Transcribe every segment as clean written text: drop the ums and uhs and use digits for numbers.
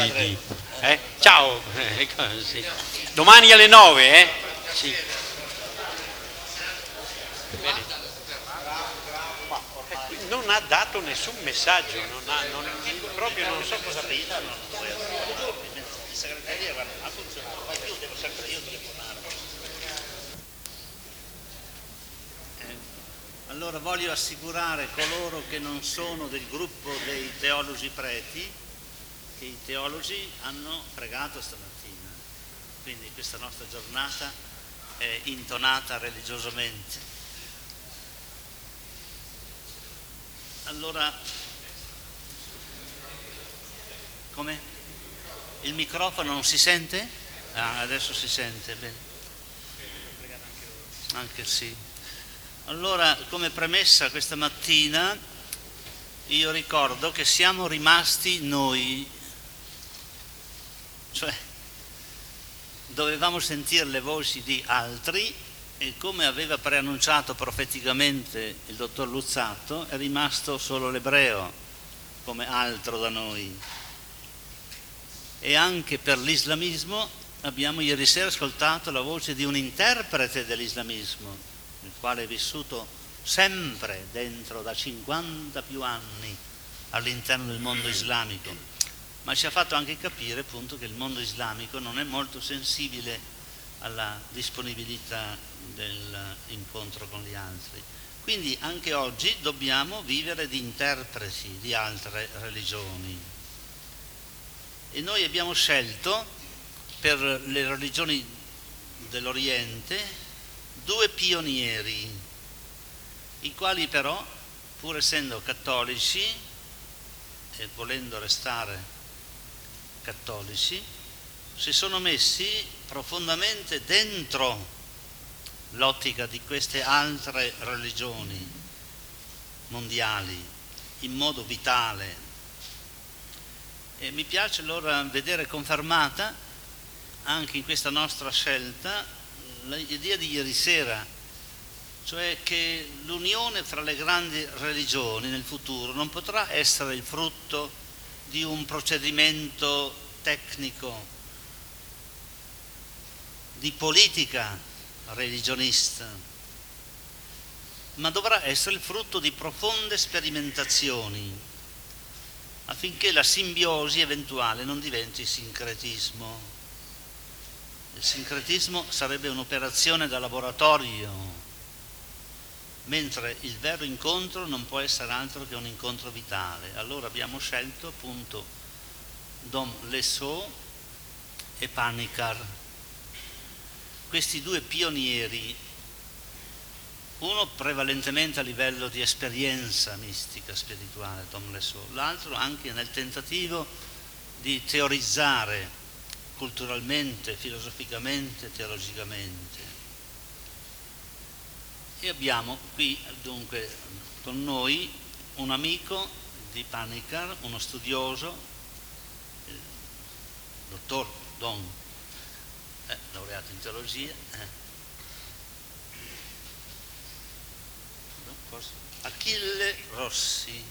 Ciao, sì. Domani alle 9, eh? Sì. Non ha dato nessun messaggio, proprio non so cosa pensa. In segreteria ha funzionato, ma io devo sempre telefonare. Allora voglio assicurare coloro che non sono del gruppo dei teologi preti che i teologi hanno pregato stamattina, quindi questa nostra giornata è intonata religiosamente. Allora, come? Il microfono non si sente? Ah, adesso si sente, bene. Anche sì. Allora, come premessa questa mattina, io ricordo che siamo rimasti noi, cioè dovevamo sentire le voci di altri e come aveva preannunciato profeticamente il dottor Luzzatto, è rimasto solo l'ebreo come altro da noi. E anche per l'islamismo abbiamo ieri sera ascoltato la voce di un interprete dell'islamismo, il quale è vissuto sempre dentro da 50 più anni all'interno del mondo islamico, ma ci ha fatto anche capire appunto che il mondo islamico non è molto sensibile alla disponibilità dell'incontro con gli altri. Quindi anche oggi dobbiamo vivere di interpreti di altre religioni. E noi abbiamo scelto per le religioni dell'Oriente 2 pionieri, i quali però, pur essendo cattolici e volendo restare cattolici, si sono messi profondamente dentro l'ottica di queste altre religioni mondiali in modo vitale. E mi piace allora vedere confermata anche in questa nostra scelta l'idea di ieri sera, cioè che l'unione fra le grandi religioni nel futuro non potrà essere il frutto di un procedimento tecnico, di politica religionista, ma dovrà essere il frutto di profonde sperimentazioni, affinché la simbiosi eventuale non diventi sincretismo. Il sincretismo sarebbe un'operazione da laboratorio, mentre il vero incontro non può essere altro che un incontro vitale. Allora abbiamo scelto appunto Dom Lesseau e Panikkar, questi 2 pionieri, uno prevalentemente a livello di esperienza mistica, spirituale, Dom Lesseau, l'altro anche nel tentativo di teorizzare culturalmente, filosoficamente, teologicamente. E abbiamo qui dunque con noi un amico di Panikkar, uno studioso, il dottor Don, laureato in teologia, Achille Rossi.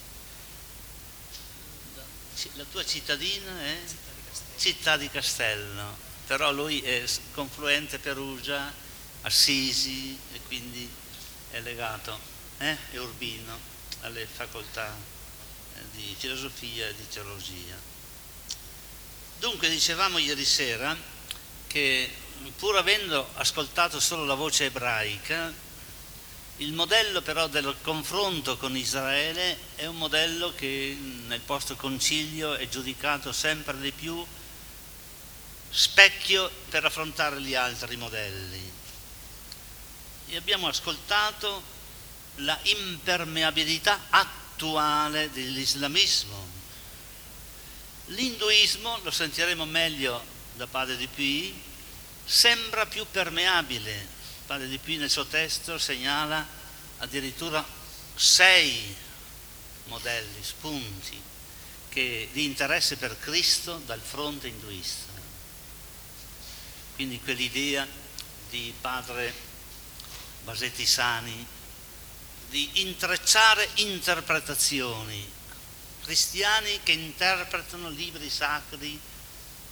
La tua cittadina è? Città di Castello, però lui è confluente Perugia, Assisi e quindi è legato, è Urbino, alle facoltà di filosofia e di teologia. Dunque dicevamo ieri sera che pur avendo ascoltato solo la voce ebraica, il modello però del confronto con Israele è un modello che nel post-concilio è giudicato sempre di più specchio per affrontare gli altri modelli. E abbiamo ascoltato la impermeabilità attuale dell'islamismo. L'induismo, lo sentiremo meglio da Padre Dupuy, sembra più permeabile. Padre Dupuy nel suo testo segnala addirittura 6 modelli, spunti di interesse per Cristo dal fronte induista. Quindi quell'idea di padre Basetti Sani di intrecciare interpretazioni, cristiani che interpretano libri sacri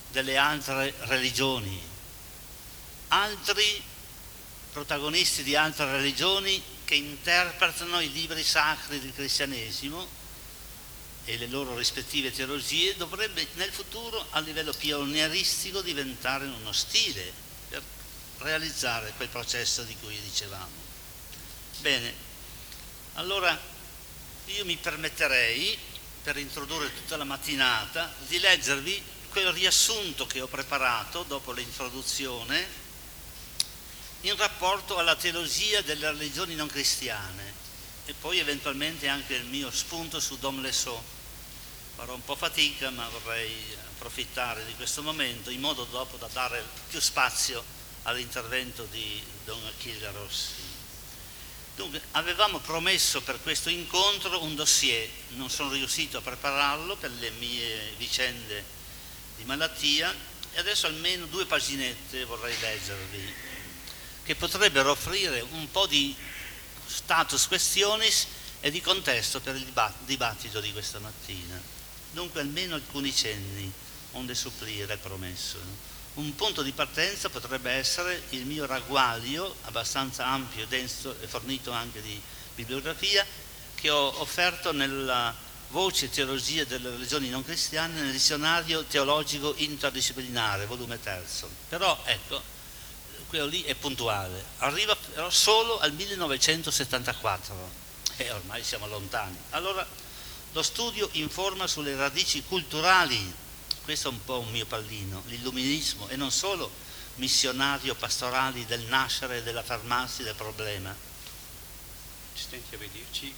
delle altre religioni, altri protagonisti di altre religioni che interpretano i libri sacri del cristianesimo e le loro rispettive teologie, dovrebbe nel futuro a livello pionieristico diventare uno stile per realizzare quel processo di cui dicevamo. Bene, allora io mi permetterei, per introdurre tutta la mattinata, di leggervi quel riassunto che ho preparato dopo l'introduzione in rapporto alla teologia delle religioni non cristiane e poi eventualmente anche il mio spunto su Dom Lesot. Farò un po' fatica, ma vorrei approfittare di questo momento in modo dopo da dare più spazio all'intervento di Don Achille Rossi. Dunque, avevamo promesso per questo incontro un dossier, non sono riuscito a prepararlo per le mie vicende di malattia e adesso almeno 2 paginette vorrei leggervi, che potrebbero offrire un po' di status questionis e di contesto per il dibattito di questa mattina. Dunque almeno alcuni cenni, onde supplire promesso. Un punto di partenza potrebbe essere il mio ragguaglio, abbastanza ampio, denso e fornito anche di bibliografia, che ho offerto nella Voce Teologia delle religioni non cristiane nel dizionario teologico interdisciplinare, volume 3. Però ecco, quello lì è puntuale, arriva però solo al 1974 e ormai siamo lontani. Allora, lo studio informa sulle radici culturali, questo è un po' un mio pallino, l'illuminismo e non solo missionario pastorali del nascere e dell'affermarsi del problema. Stenti a vederci.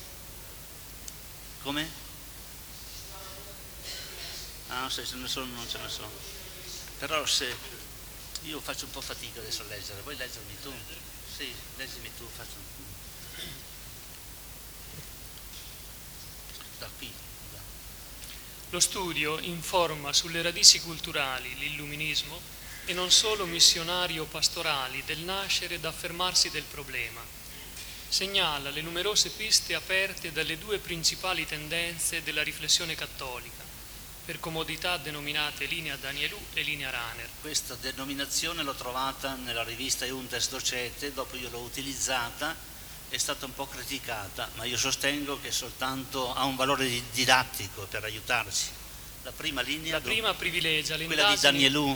Come? Ah, se ce ne sono, non ce ne sono. Però se io faccio un po' fatica adesso a leggere, vuoi leggermi tu? Sì, leggimi tu, faccio. Da qui. Lo studio informa sulle radici culturali, l'illuminismo, e non solo missionario pastorali del nascere ed affermarsi del problema. Segnala le numerose piste aperte dalle 2 principali tendenze della riflessione cattolica, per comodità denominate linea Danielou e linea Rahner. Questa denominazione l'ho trovata nella rivista Iuntes Docete, dopo io l'ho utilizzata, è stata un po' criticata, ma io sostengo che soltanto ha un valore didattico per aiutarci. La prima linea, la prima privilegia quella di Danielou,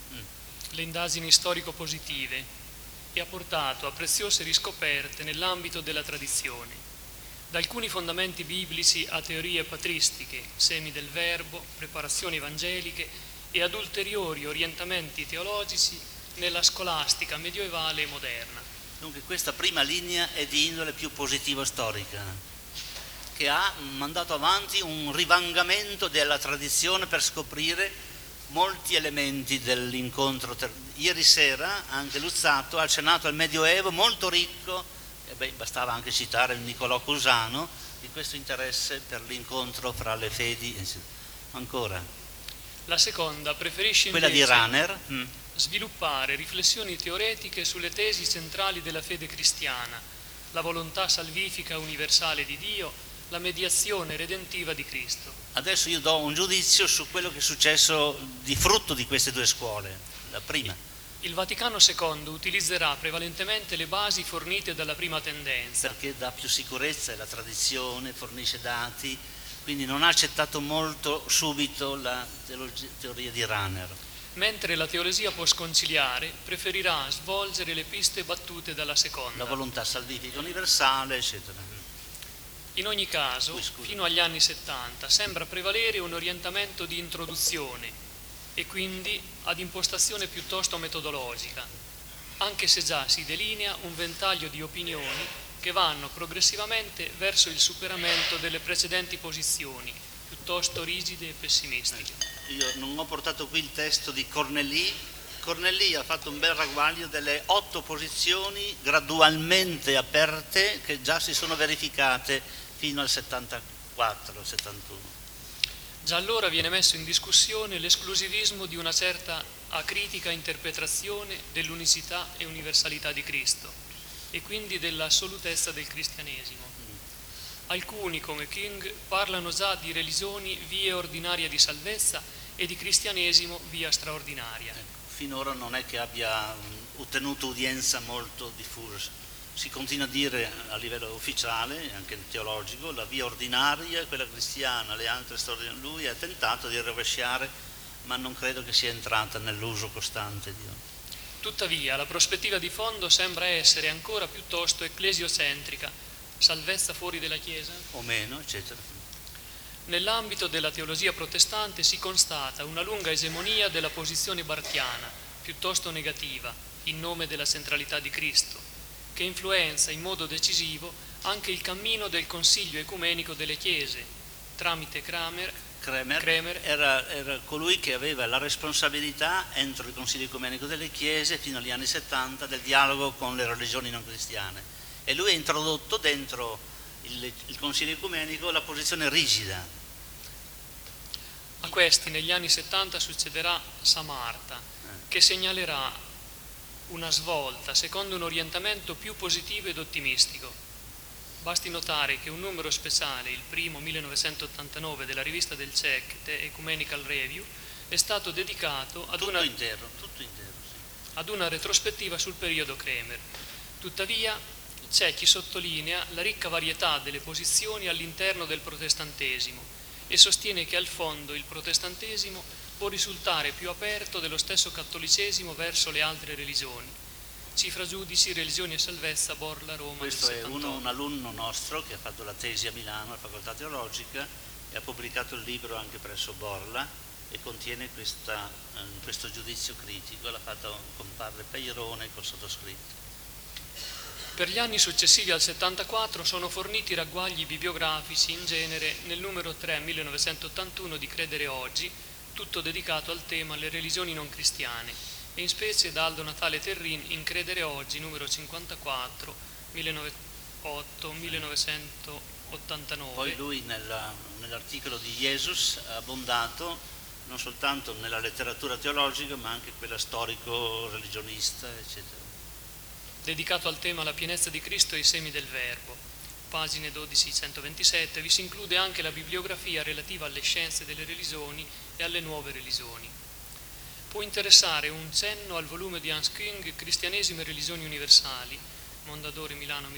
le indagini storico-positive e ha portato a preziose riscoperte nell'ambito della tradizione, da alcuni fondamenti biblici a teorie patristiche, semi del verbo, preparazioni evangeliche e ad ulteriori orientamenti teologici nella scolastica medievale e moderna. Dunque questa prima linea è di indole più positivo-storica, che ha mandato avanti un rivangamento della tradizione per scoprire molti elementi dell'incontro. Ieri sera anche Luzzatto ha accennato al Medioevo molto ricco, e bastava anche citare il Niccolò Cusano, di questo interesse per l'incontro fra le fedi. Ancora. La seconda preferisce quella invece di Rahner. Sviluppare riflessioni teoretiche sulle tesi centrali della fede cristiana, la volontà salvifica universale di Dio, la mediazione redentiva di Cristo. Adesso io do un giudizio su quello che è successo di frutto di queste 2 scuole. La prima. Il Vaticano II utilizzerà prevalentemente le basi fornite dalla prima tendenza. Perché dà più sicurezza alla tradizione, fornisce dati, quindi non ha accettato molto subito la teoria di Rahner. Mentre la teologia postconciliare preferirà svolgere le piste battute dalla seconda. La volontà salvifica universale, eccetera. In ogni caso, fino agli anni 70 sembra prevalere un orientamento di introduzione e quindi ad impostazione piuttosto metodologica, anche se già si delinea un ventaglio di opinioni che vanno progressivamente verso il superamento delle precedenti posizioni, piuttosto rigide e pessimistiche. Io non ho portato qui il testo di Cornelli. Cornelli ha fatto un bel ragguaglio delle 8 posizioni gradualmente aperte che già si sono verificate fino al 74-71. Già allora viene messo in discussione l'esclusivismo di una certa acritica interpretazione dell'unicità e universalità di Cristo e quindi dell'assolutezza del cristianesimo. Alcuni, come King, parlano già di religioni vie ordinarie di salvezza e di cristianesimo via straordinaria. Finora non è che abbia ottenuto udienza molto diffusa. Si continua a dire a livello ufficiale, anche teologico, la via ordinaria, quella cristiana, le altre straordinarie. Lui ha tentato di rovesciare, ma non credo che sia entrata nell'uso costante di oggi. Tuttavia, la prospettiva di fondo sembra essere ancora piuttosto ecclesiocentrica, salvezza fuori della Chiesa? O meno, eccetera. Nell'ambito della teologia protestante si constata una lunga egemonia della posizione bartiana, piuttosto negativa, in nome della centralità di Cristo, che influenza in modo decisivo anche il cammino del Consiglio Ecumenico delle Chiese, tramite Kremer era colui che aveva la responsabilità entro il Consiglio Ecumenico delle Chiese fino agli anni 70 del dialogo con le religioni non cristiane, e lui ha introdotto dentro il Consiglio Ecumenico la posizione rigida. A questi negli anni 70 succederà Samarta, che segnalerà una svolta secondo un orientamento più positivo ed ottimistico. Basti notare che un numero speciale, il primo 1989 della rivista del CEC, The Ecumenical Review, è stato dedicato ad una retrospettiva sul periodo Kremer. Tuttavia c'è chi sottolinea la ricca varietà delle posizioni all'interno del protestantesimo e sostiene che al fondo il protestantesimo può risultare più aperto dello stesso cattolicesimo verso le altre religioni. Cifra Giudici, Religioni e Salvezza, Borla, Roma. Questo è un alunno nostro che ha fatto la tesi a Milano, alla Facoltà Teologica, e ha pubblicato il libro anche presso Borla e contiene questo giudizio critico. L'ha fatto con padre Peirone col sottoscritto. Per gli anni successivi al 74 sono forniti ragguagli bibliografici in genere nel numero 3 1981 di Credere Oggi, tutto dedicato al tema le religioni non cristiane, e in specie da Aldo Natale Terrin in Credere Oggi numero 54 1989. Poi lui nell'articolo di Jesus ha abbondato non soltanto nella letteratura teologica ma anche quella storico-religionista, eccetera. Dedicato al tema La pienezza di Cristo e i semi del Verbo, pagine 12-127, vi si include anche la bibliografia relativa alle scienze delle religioni e alle nuove religioni. Può interessare un cenno al volume di Hans Küng, Cristianesimo e religioni universali, Mondadori Milano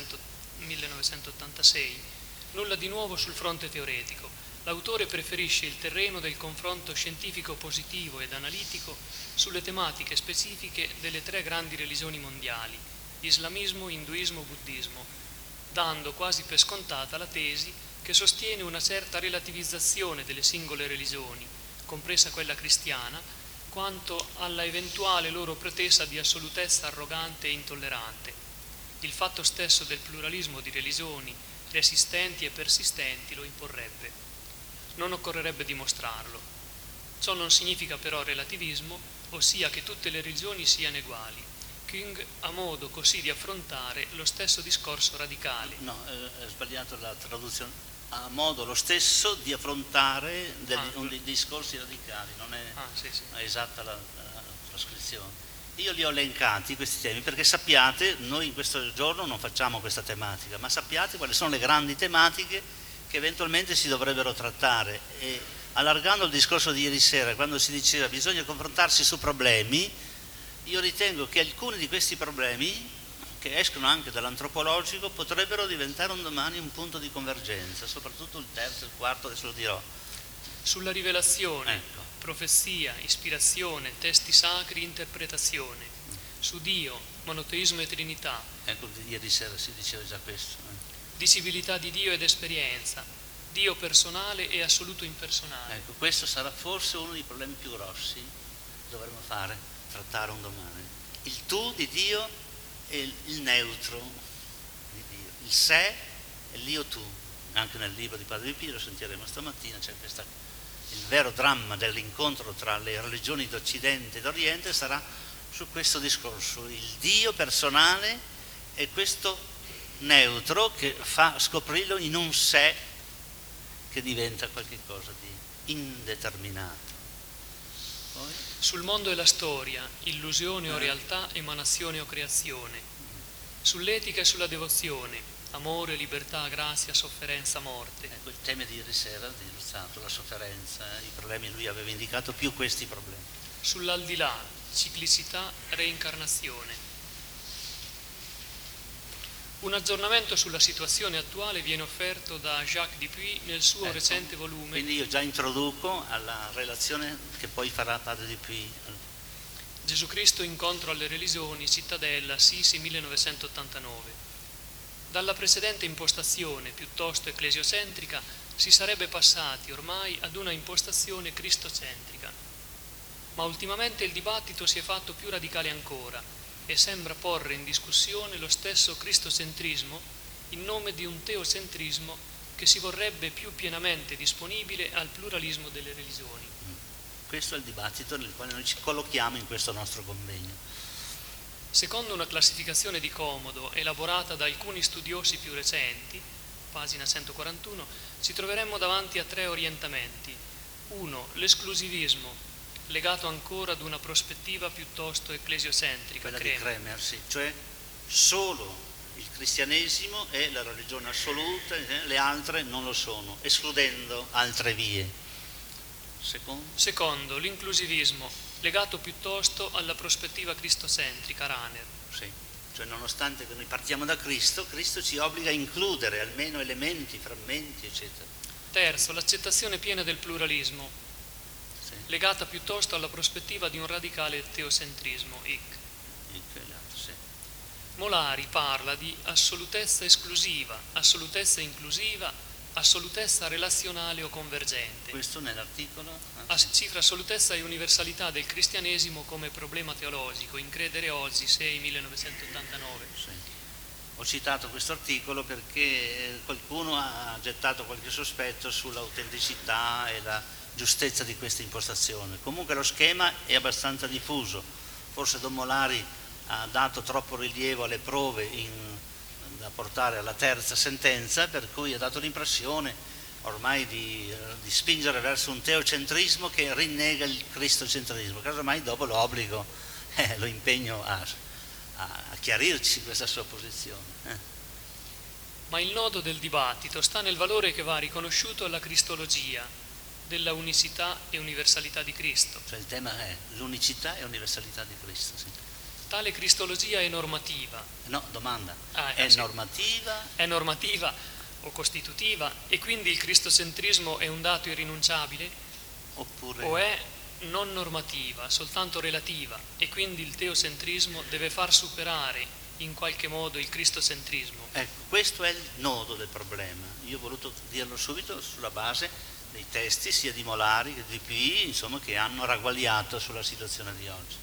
1986. Nulla di nuovo sul fronte teoretico. L'autore preferisce il terreno del confronto scientifico positivo ed analitico sulle tematiche specifiche delle tre grandi religioni mondiali, islamismo, induismo, buddismo, dando quasi per scontata la tesi che sostiene una certa relativizzazione delle singole religioni, compresa quella cristiana, quanto alla eventuale loro pretesa di assolutezza arrogante e intollerante. Il fatto stesso del pluralismo di religioni resistenti e persistenti lo imporrebbe. Non occorrerebbe dimostrarlo. Ciò non significa però relativismo, ossia che tutte le religioni siano uguali. Küng ha modo così di affrontare lo stesso discorso radicale. No, è sbagliato la traduzione. Ha modo lo stesso di affrontare dei discorsi radicali, non è esatta la trascrizione. Io li ho elencati questi temi perché sappiate, noi in questo giorno non facciamo questa tematica, ma sappiate quali sono le grandi tematiche che eventualmente si dovrebbero trattare. E allargando il discorso di ieri sera, quando si diceva bisogna confrontarsi su problemi, io ritengo che alcuni di questi problemi, che escono anche dall'antropologico, potrebbero diventare un domani un punto di convergenza, soprattutto il terzo e il quarto, adesso lo dirò. Sulla rivelazione, profezia, ispirazione, testi sacri, interpretazione. Su Dio, monoteismo e Trinità. Ecco, ieri sera si diceva già questo. Dicibilità di Dio ed esperienza, Dio personale e assoluto impersonale. Ecco, questo sarà forse uno dei problemi più grossi che dovremo trattare un domani. Il tu di Dio e il neutro di Dio, il sé e l'io tu. Anche nel libro di Padre Pio, lo sentiremo stamattina, c'è il vero dramma dell'incontro tra le religioni d'Occidente e d'Oriente sarà su questo discorso, il Dio personale e questo neutro che fa scoprirlo in un sé che diventa qualcosa di indeterminato. Poi? Sul mondo e la storia, illusione o realtà, emanazione o creazione. Sull'etica e sulla devozione, amore, libertà, grazia, sofferenza, morte. Ecco il tema di ieri sera di Luzzatto, la sofferenza, i problemi, lui aveva indicato più questi problemi. Sull'aldilà, ciclicità, reincarnazione. Un aggiornamento sulla situazione attuale viene offerto da Jacques Dupuy nel suo recente volume. Quindi io già introduco alla relazione che poi farà padre Dupuy. Gesù Cristo incontro alle religioni, Cittadella, Assisi 1989. Dalla precedente impostazione piuttosto ecclesiocentrica si sarebbe passati ormai ad una impostazione cristocentrica. Ma ultimamente il dibattito si è fatto più radicale ancora e sembra porre in discussione lo stesso cristocentrismo in nome di un teocentrismo che si vorrebbe più pienamente disponibile al pluralismo delle religioni. Questo è il dibattito nel quale noi ci collochiamo in questo nostro convegno. Secondo una classificazione di Comodo elaborata da alcuni studiosi più recenti, pagina 141, ci troveremmo davanti a 3 orientamenti. 1. L'esclusivismo, legato ancora ad una prospettiva piuttosto ecclesiocentrica. Quella di Kremer, sì, cioè solo il cristianesimo è la religione assoluta, le altre non lo sono, escludendo altre vie. Secondo, l'inclusivismo, legato piuttosto alla prospettiva cristocentrica, Rahner. Sì, cioè nonostante che noi partiamo da Cristo, Cristo ci obbliga a includere almeno elementi, frammenti, eccetera. Terzo, l'accettazione piena del pluralismo, legata piuttosto alla prospettiva di un radicale teocentrismo, Hick. Sì. Molari parla di assolutezza esclusiva, assolutezza inclusiva, assolutezza relazionale o convergente. Questo nell'articolo? Cifra assolutezza e universalità del cristianesimo come problema teologico, in Credere Oggi, 6 1989. Sì. Ho citato questo articolo perché qualcuno ha gettato qualche sospetto sull'autenticità e la giustezza di questa impostazione. Comunque lo schema è abbastanza diffuso, forse Don Molari ha dato troppo rilievo alle prove da portare alla terza sentenza, per cui ha dato l'impressione ormai di spingere verso un teocentrismo che rinnega il cristocentrismo. Casomai dopo lo obbligo, lo impegno a chiarirci questa sua posizione. Ma il nodo del dibattito sta nel valore che va riconosciuto alla cristologia, della unicità e universalità di Cristo. Cioè il tema è l'unicità e universalità di Cristo. Sì. Tale cristologia è normativa. No, domanda. È sì. Normativa? È normativa o costitutiva e quindi il cristocentrismo è un dato irrinunciabile? Oppure... O è non normativa, soltanto relativa e quindi il teocentrismo deve far superare in qualche modo il cristocentrismo? Ecco, questo è il nodo del problema. Io ho voluto dirlo subito sulla base dei testi sia di Molari che di Dupuy, insomma, che hanno ragguagliato sulla situazione di oggi.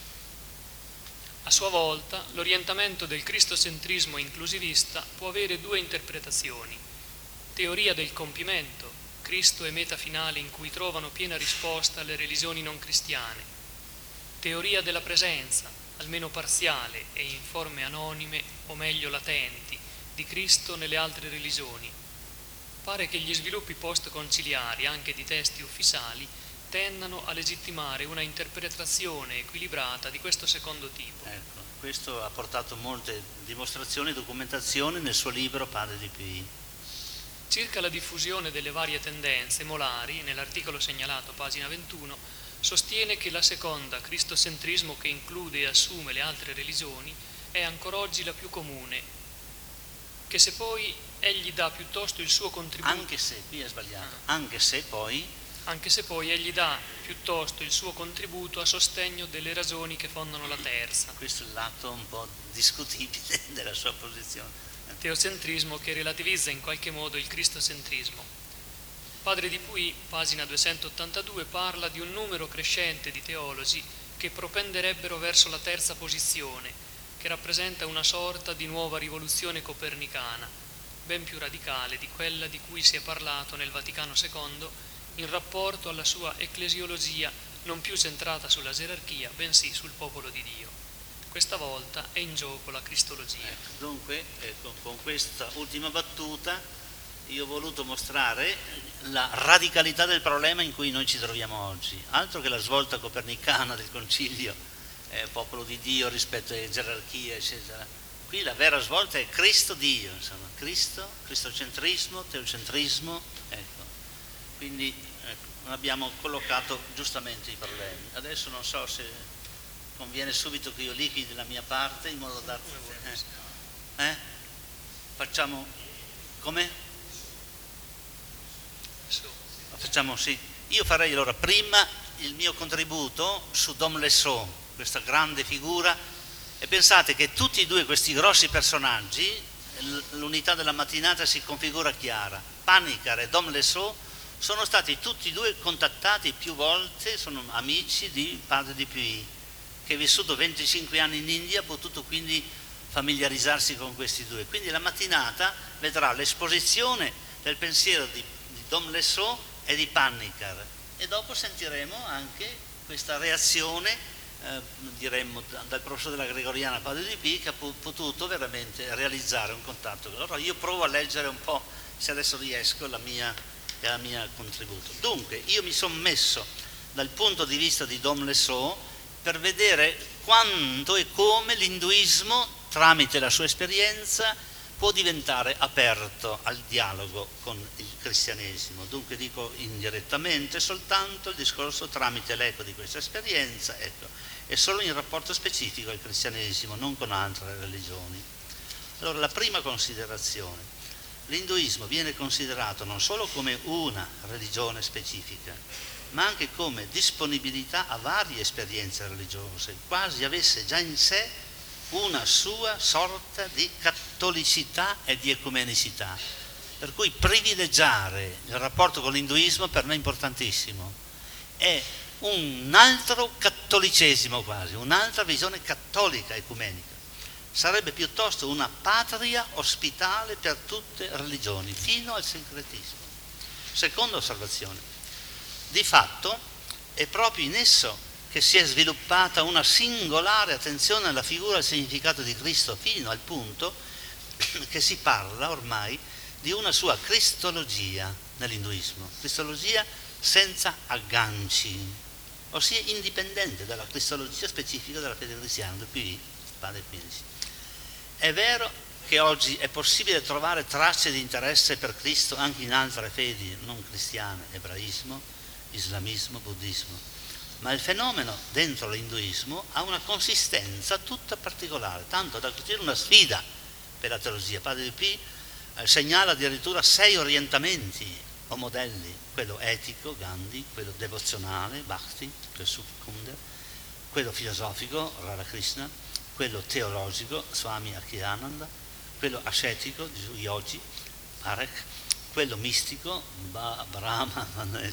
A sua volta, l'orientamento del cristocentrismo inclusivista può avere 2 interpretazioni. Teoria del compimento, Cristo è meta finale in cui trovano piena risposta le religioni non cristiane. Teoria della presenza, almeno parziale e in forme anonime, o meglio latenti, di Cristo nelle altre religioni. Pare che gli sviluppi post-conciliari, anche di testi ufficiali, tendano a legittimare una interpretazione equilibrata di questo secondo tipo. Ecco, questo ha portato molte dimostrazioni e documentazioni nel suo libro Padre Dupuy. Circa la diffusione delle varie tendenze, Molari, nell'articolo segnalato, pagina 21, sostiene che la seconda, cristocentrismo che include e assume le altre religioni, è ancora oggi la più comune, che se poi egli dà piuttosto il suo contributo... Anche se, qui è sbagliato, anche se poi egli dà piuttosto il suo contributo a sostegno delle ragioni che fondano la terza. Questo è il lato un po' discutibile della sua posizione. Teocentrismo che relativizza in qualche modo il cristocentrismo. Padre Dupuy, pagina 282, parla di un numero crescente di teologi che propenderebbero verso la terza posizione, che rappresenta una sorta di nuova rivoluzione copernicana, ben più radicale di quella di cui si è parlato nel Vaticano II in rapporto alla sua ecclesiologia non più centrata sulla gerarchia, bensì sul popolo di Dio. Questa volta è in gioco la cristologia. Dunque, con questa ultima battuta io ho voluto mostrare la radicalità del problema in cui noi ci troviamo oggi, altro che la svolta copernicana del concilio, popolo di Dio rispetto alle gerarchie, eccetera. Qui la vera svolta è Cristo Dio, insomma, Cristo, cristocentrismo, teocentrismo, ecco. Quindi abbiamo collocato giustamente i problemi. Adesso non so se conviene subito che io liquidi la mia parte in modo da... Facciamo come? Facciamo sì. Io farei allora prima il mio contributo su Dom Lesot, questa grande figura, e pensate che tutti e due questi grossi personaggi, l'unità della mattinata si configura chiara. Panikkar e Dom Lesot sono stati tutti e due contattati più volte, sono amici di Padre Dupuy, che è vissuto 25 anni in India, ha potuto quindi familiarizzarsi con questi due. Quindi la mattinata vedrà l'esposizione del pensiero di Dom Lesot e di Panikkar, e dopo sentiremo anche questa reazione diremmo dal professore della Gregoriana Padre Dupuy, che ha potuto veramente realizzare un contatto. Allora io provo a leggere un po', se adesso riesco, la mia contributo. Dunque io mi sono messo dal punto di vista di Dom Lesot per vedere quando e come l'induismo, tramite la sua esperienza, può diventare aperto al dialogo con il cristianesimo. Dunque dico indirettamente soltanto il discorso tramite l'eco di questa esperienza, ecco, e solo in rapporto specifico al cristianesimo, non con altre religioni. Allora, la prima considerazione: l'induismo viene considerato non solo come una religione specifica, ma anche come disponibilità a varie esperienze religiose, quasi avesse già in sé una sua sorta di cattolicità e di ecumenicità, per cui privilegiare il rapporto con l'induismo per me è importantissimo. È un altro cattolicesimo quasi, un'altra visione cattolica ecumenica. Sarebbe piuttosto una patria ospitale per tutte le religioni, fino al sincretismo. Seconda osservazione: di fatto è proprio in esso che si è sviluppata una singolare attenzione alla figura e al significato di Cristo, fino al punto che si parla ormai di una sua cristologia nell'induismo, cristologia senza agganci, ossia indipendente dalla cristologia specifica della fede cristiana, Dupuy, Padre Quincy. È vero che oggi è possibile trovare tracce di interesse per Cristo anche in altre fedi non cristiane, ebraismo, islamismo, buddismo, ma il fenomeno dentro l'induismo ha una consistenza tutta particolare, tanto da costituire una sfida per la teologia. Padre Dupuy segnala addirittura 6 orientamenti o modelli: quello etico, Gandhi; quello devozionale, Bhakti, Kunder; quello filosofico, Radhakrishna; quello teologico, Swami Akhirananda; quello ascetico, Yogi, Parekh; quello mistico, Brahma.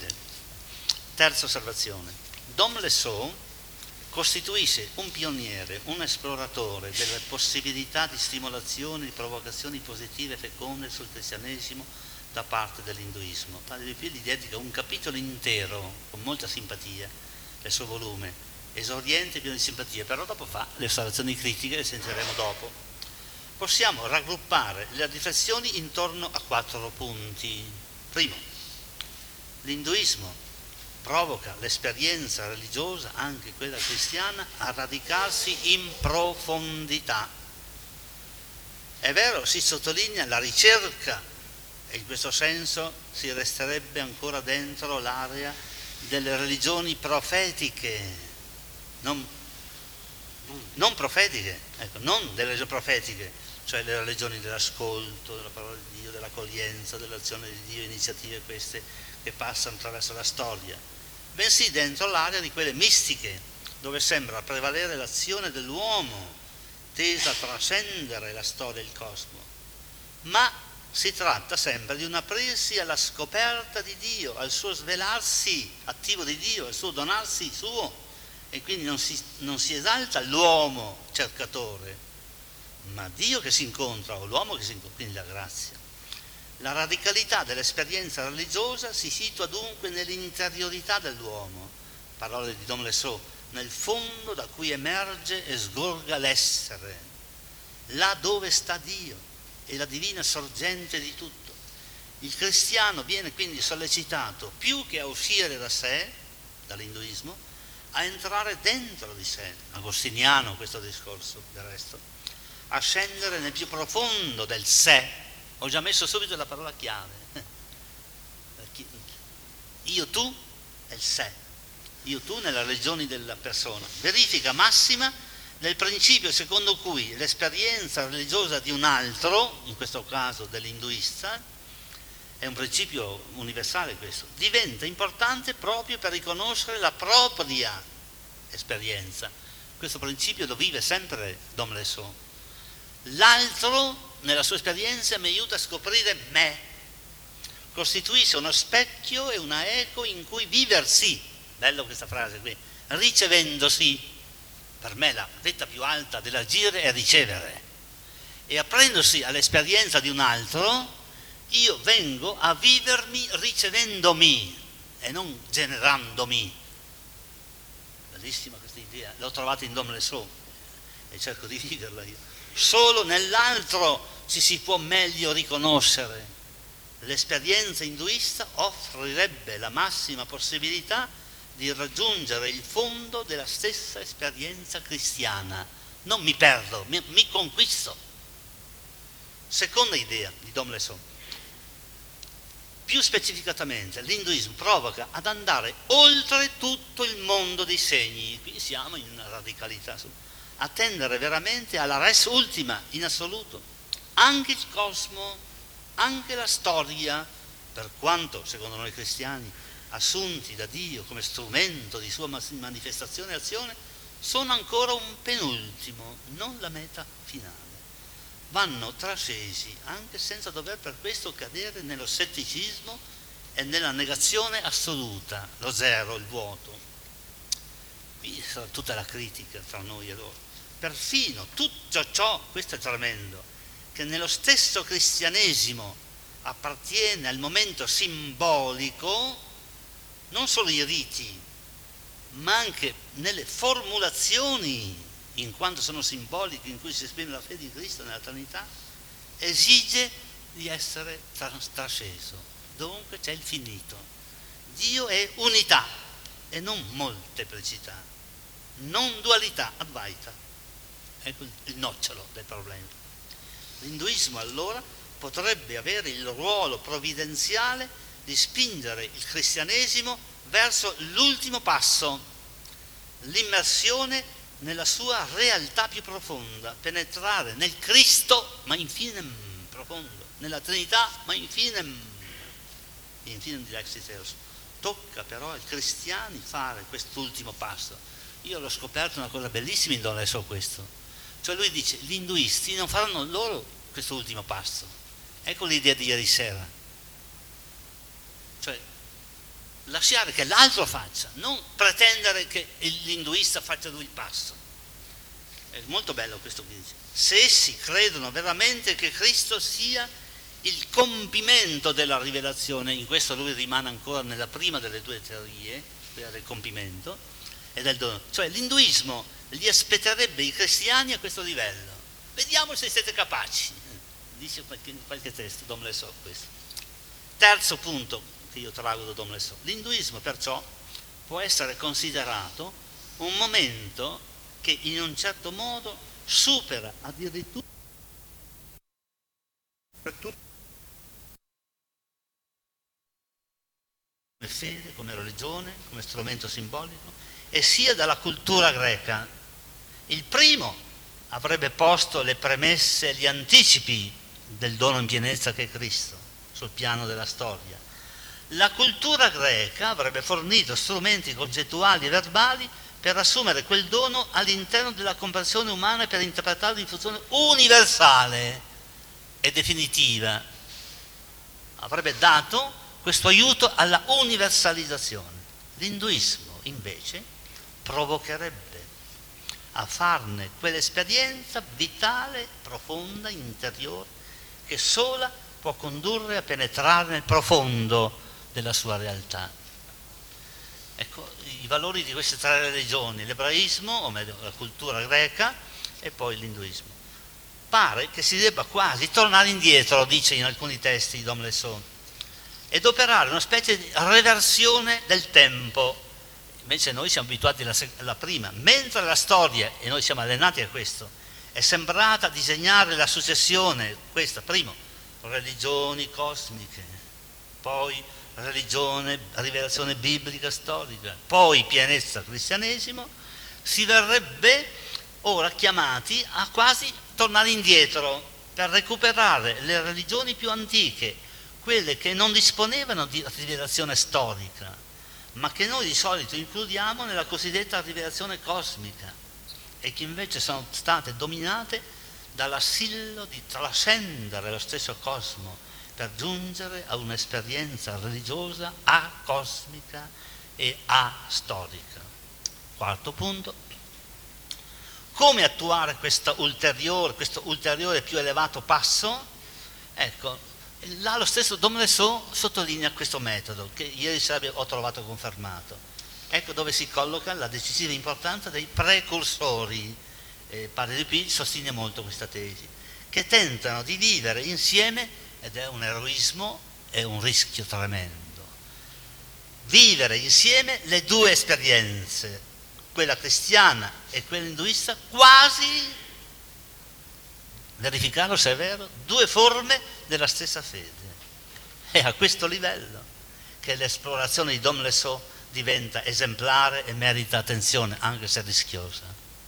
Terza osservazione: Dom Lesot costituisce un pioniere, un esploratore delle possibilità di stimolazione, di provocazioni positive e feconde sul cristianesimo da parte dell'induismo. Padre Dupuy gli dedica un capitolo intero, con molta simpatia, nel suo volume, esordiente e pieno di simpatia, però dopo fa le osservazioni critiche, le sentiremo dopo. Possiamo raggruppare le riflessioni intorno a 4 punti. Primo: l'induismo provoca l'esperienza religiosa, anche quella cristiana, a radicarsi in profondità. È vero, si sottolinea la ricerca, e in questo senso si resterebbe ancora dentro l'area delle religioni profetiche, non profetiche, ecco, non delle religioni profetiche, cioè le religioni dell'ascolto, della parola di Dio, dell'accoglienza, dell'azione di Dio, iniziative queste che passano attraverso la storia, bensì dentro l'area di quelle mistiche, dove sembra prevalere l'azione dell'uomo, tesa a trascendere la storia e il cosmo. Ma si tratta sempre di un aprirsi alla scoperta di Dio, al suo svelarsi attivo di Dio, al suo donarsi suo, e quindi non si esalta l'uomo cercatore, ma Dio che si incontra, o l'uomo che si incontra, quindi la grazia. La radicalità dell'esperienza religiosa si situa dunque nell'interiorità dell'uomo, parole di Dom Lesot, nel fondo da cui emerge e sgorga l'essere, là dove sta Dio e la divina sorgente di tutto. Il cristiano viene quindi sollecitato, più che a uscire da sé, dall'induismo, a entrare dentro di sé. Agostiniano questo discorso, del resto. a scendere nel più profondo del sé. Ho già messo subito la parola chiave. Io, tu è il sé. Io, tu nelle regioni della persona. Verifica massima del principio secondo cui l'esperienza religiosa di un altro, in questo caso dell'induista, è un principio universale questo, diventa importante proprio per riconoscere la propria esperienza. Questo principio lo vive sempre Dom Lesot. L'altro, nella sua esperienza, mi aiuta a scoprire me, costituisce uno specchio e una eco in cui viversi, bello questa frase qui, ricevendosi. Per me la vetta più alta dell'agire è ricevere, e apprendosi all'esperienza di un altro, io vengo a vivermi ricevendomi e non generandomi. Bellissima questa idea, l'ho trovata in Dom Lesot e cerco di viverla io. Solo nell'altro ci si può meglio riconoscere. L'esperienza induista offrirebbe la massima possibilità di raggiungere il fondo della stessa esperienza cristiana. Non mi perdo, mi conquisto. Seconda idea di Dom Lesot. Più specificatamente, l'induismo provoca ad andare oltre tutto il mondo dei segni. Qui siamo in una radicalità, a tendere veramente alla res ultima, in assoluto. Anche il cosmo, anche la storia, per quanto, secondo noi cristiani, assunti da Dio come strumento di sua manifestazione e azione, sono ancora un penultimo, non la meta finale. Vanno trascesi, anche senza dover per questo cadere nello scetticismo e nella negazione assoluta, lo zero, il vuoto. Qui sarà tutta la critica tra noi e loro. Perfino tutto ciò, questo è tremendo, che nello stesso cristianesimo appartiene al momento simbolico, non solo i riti, ma anche nelle formulazioni, in quanto sono simboliche, in cui si esprime la fede di Cristo nella Trinità, esige di essere trasceso. Dunque c'è il finito. Dio è unità e non molteplicità, non dualità, advaita. Ecco il nocciolo del problema. L'induismo allora potrebbe avere il ruolo provvidenziale di spingere il cristianesimo verso l'ultimo passo, l'immersione nella sua realtà più profonda, penetrare nel Cristo, ma infinem profondo, nella Trinità, ma infinem dilexit eos. Tocca però ai cristiani fare quest'ultimo passo. Io l'ho scoperto una cosa bellissima in Dom Lesot questo. Cioè lui dice, gli induisti non faranno loro questo ultimo passo. Ecco l'idea di ieri sera. Cioè, lasciare che l'altro faccia, non pretendere che l'induista faccia lui il passo. È molto bello questo che dice. Se essi credono veramente che Cristo sia il compimento della rivelazione, in questo lui rimane ancora nella prima delle due teorie, quella del compimento e del dono. Cioè l'induismo gli aspetterebbe i cristiani a questo livello. Vediamo se siete capaci, dice in qualche testo Dom Lesot questo. Terzo punto che io trago da Dom Lesot. L'induismo perciò può essere considerato un momento che in un certo modo supera addirittura come fede, come religione, come strumento simbolico, e sia dalla cultura greca. Il primo avrebbe posto le premesse e gli anticipi del dono in pienezza che è Cristo sul piano della storia. La cultura greca avrebbe fornito strumenti concettuali e verbali per assumere quel dono all'interno della comprensione umana e per interpretarlo in funzione universale e definitiva. Avrebbe dato questo aiuto alla universalizzazione. L'induismo, invece, provocherebbe a farne quell'esperienza vitale, profonda, interiore, che sola può condurre a penetrare nel profondo della sua realtà. Ecco i valori di queste tre religioni, l'ebraismo, o meglio la cultura greca, e poi l'induismo. Pare che si debba quasi tornare indietro, dice in alcuni testi di Dom Lesot, ed operare una specie di reversione del tempo. Invece noi siamo abituati alla prima, mentre la storia, e noi siamo allenati a questo, è sembrata disegnare la successione, questa, primo, religioni cosmiche, poi religione, rivelazione biblica, storica, poi pienezza, cristianesimo, si verrebbe ora chiamati a quasi tornare indietro per recuperare le religioni più antiche, quelle che non disponevano di rivelazione storica, ma che noi di solito includiamo nella cosiddetta rivelazione cosmica e che invece sono state dominate dall'assillo di trascendere lo stesso cosmo per giungere a un'esperienza religiosa acosmica e astorica. Quarto punto, come attuare questo ulteriore più elevato passo? Ecco, là lo stesso Dom Lesot sottolinea questo metodo che ieri sera ho trovato confermato. Ecco dove si colloca la decisiva importanza dei precursori. Padre Dupuy sostiene molto questa tesi, che tentano di vivere insieme, ed è un eroismo, è un rischio tremendo, vivere insieme le due esperienze, quella cristiana e quella induista, quasi, verificarlo se è vero, due forme della stessa fede. È a questo livello che l'esplorazione di Dom Lesot diventa esemplare e merita attenzione, anche se rischiosa.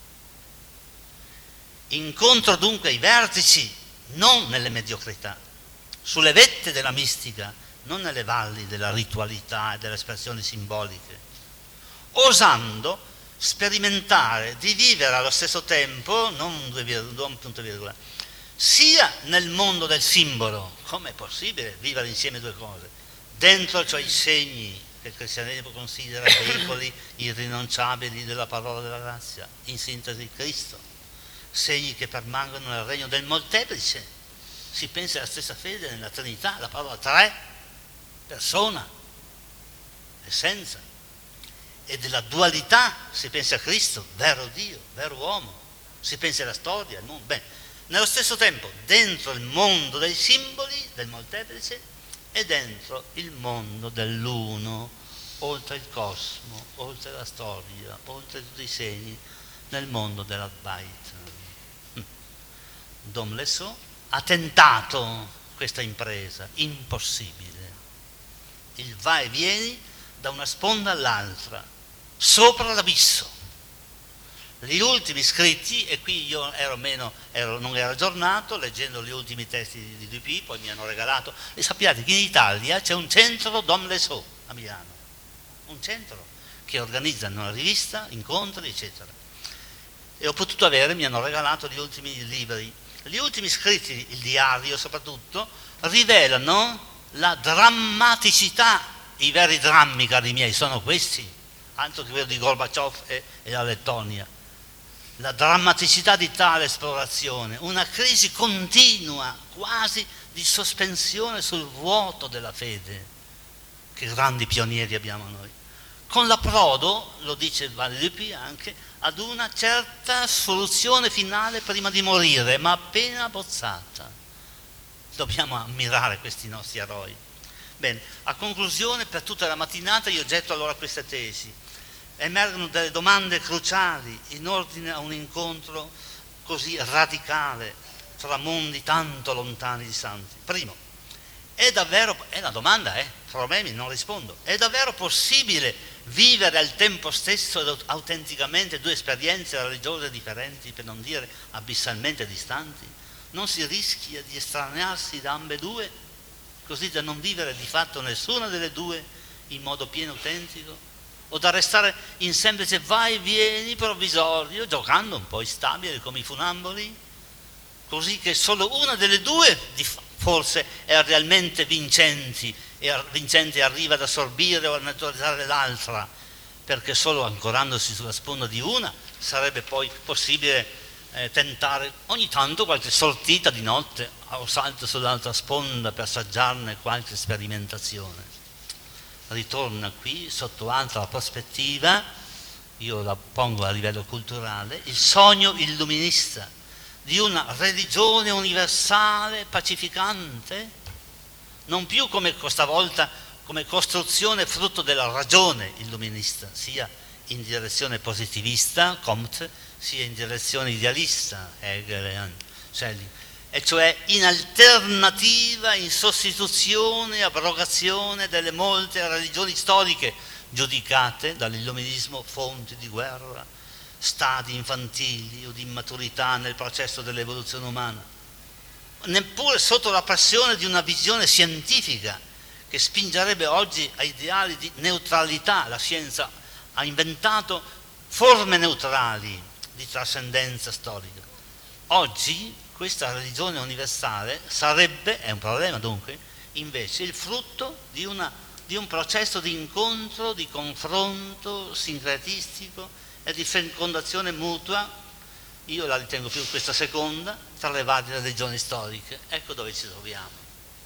Incontro dunque i vertici, non nelle mediocrità, sulle vette della mistica, non nelle valli della ritualità e delle espressioni simboliche, osando sperimentare di vivere allo stesso tempo, non punto virgola, sia nel mondo del simbolo, come è possibile vivere insieme due cose, dentro cioè i segni che il cristianesimo considera veicoli irrinunciabili della parola della grazia, in sintesi Cristo, segni che permangono nel regno del molteplice. Si pensa alla stessa fede nella Trinità, la parola tre, persona, essenza, e della dualità si pensa a Cristo, vero Dio, vero uomo, si pensa alla storia, al mondo. Bene, nello stesso tempo dentro il mondo dei simboli, del molteplice, e dentro il mondo dell'uno, oltre il cosmo, oltre la storia, oltre tutti i segni, nel mondo dell'Advaita. Dom Lesot ha tentato questa impresa impossibile, il va e vieni da una sponda all'altra, sopra l'abisso. Gli ultimi scritti, e qui io non ero aggiornato, leggendo gli ultimi testi di Dupuy, poi mi hanno regalato, e sappiate che in Italia c'è un centro Dom Lesot a Milano, un centro che organizza una rivista, incontri, eccetera. E ho potuto mi hanno regalato gli ultimi libri. Gli ultimi scritti, il diario soprattutto, rivelano la drammaticità, i veri drammi, cari miei, sono questi, altro che quello di Gorbaciov e la Lettonia. La drammaticità di tale esplorazione, una crisi continua, quasi di sospensione sul vuoto della fede. Che grandi pionieri abbiamo noi. Con l'approdo, lo dice Padre Dupuy anche, ad una certa soluzione finale prima di morire, ma appena abbozzata. Dobbiamo ammirare questi nostri eroi. Bene, a conclusione, per tutta la mattinata io getto allora queste tesi. Emergono delle domande cruciali in ordine a un incontro così radicale tra mondi tanto lontani di santi. Primo, è la domanda, problemi, non rispondo. È davvero possibile vivere al tempo stesso ed autenticamente due esperienze religiose differenti, per non dire abissalmente distanti? Non si rischia di estranearsi da ambedue, così da non vivere di fatto nessuna delle due in modo pieno e autentico? O da restare in semplice vai e vieni provvisorio, giocando un po' instabile come i funamboli, così che solo una delle due forse è realmente vincente e arriva ad assorbire o a neutralizzare l'altra, perché solo ancorandosi sulla sponda di una sarebbe poi possibile tentare ogni tanto qualche sortita di notte o salto sull'altra sponda per assaggiarne qualche sperimentazione. Ritorna qui sotto altra prospettiva, io la pongo a livello culturale, il sogno illuminista di una religione universale pacificante, non più come questa volta come costruzione frutto della ragione illuminista, sia in direzione positivista, Comte, sia in direzione idealista, Hegel e Schelling, e cioè in alternativa, in sostituzione, abrogazione delle molte religioni storiche giudicate dall'illuminismo fonti di guerra, stadi infantili o di immaturità nel processo dell'evoluzione umana, neppure sotto la pressione di una visione scientifica che spingerebbe oggi a ideali di neutralità. La scienza ha inventato forme neutrali di trascendenza storica. Oggi questa religione universale sarebbe, è un problema dunque, invece il frutto di un processo di incontro, di confronto sincretistico e di fecondazione mutua, io la ritengo più questa seconda, tra le varie religioni storiche. Ecco dove ci troviamo.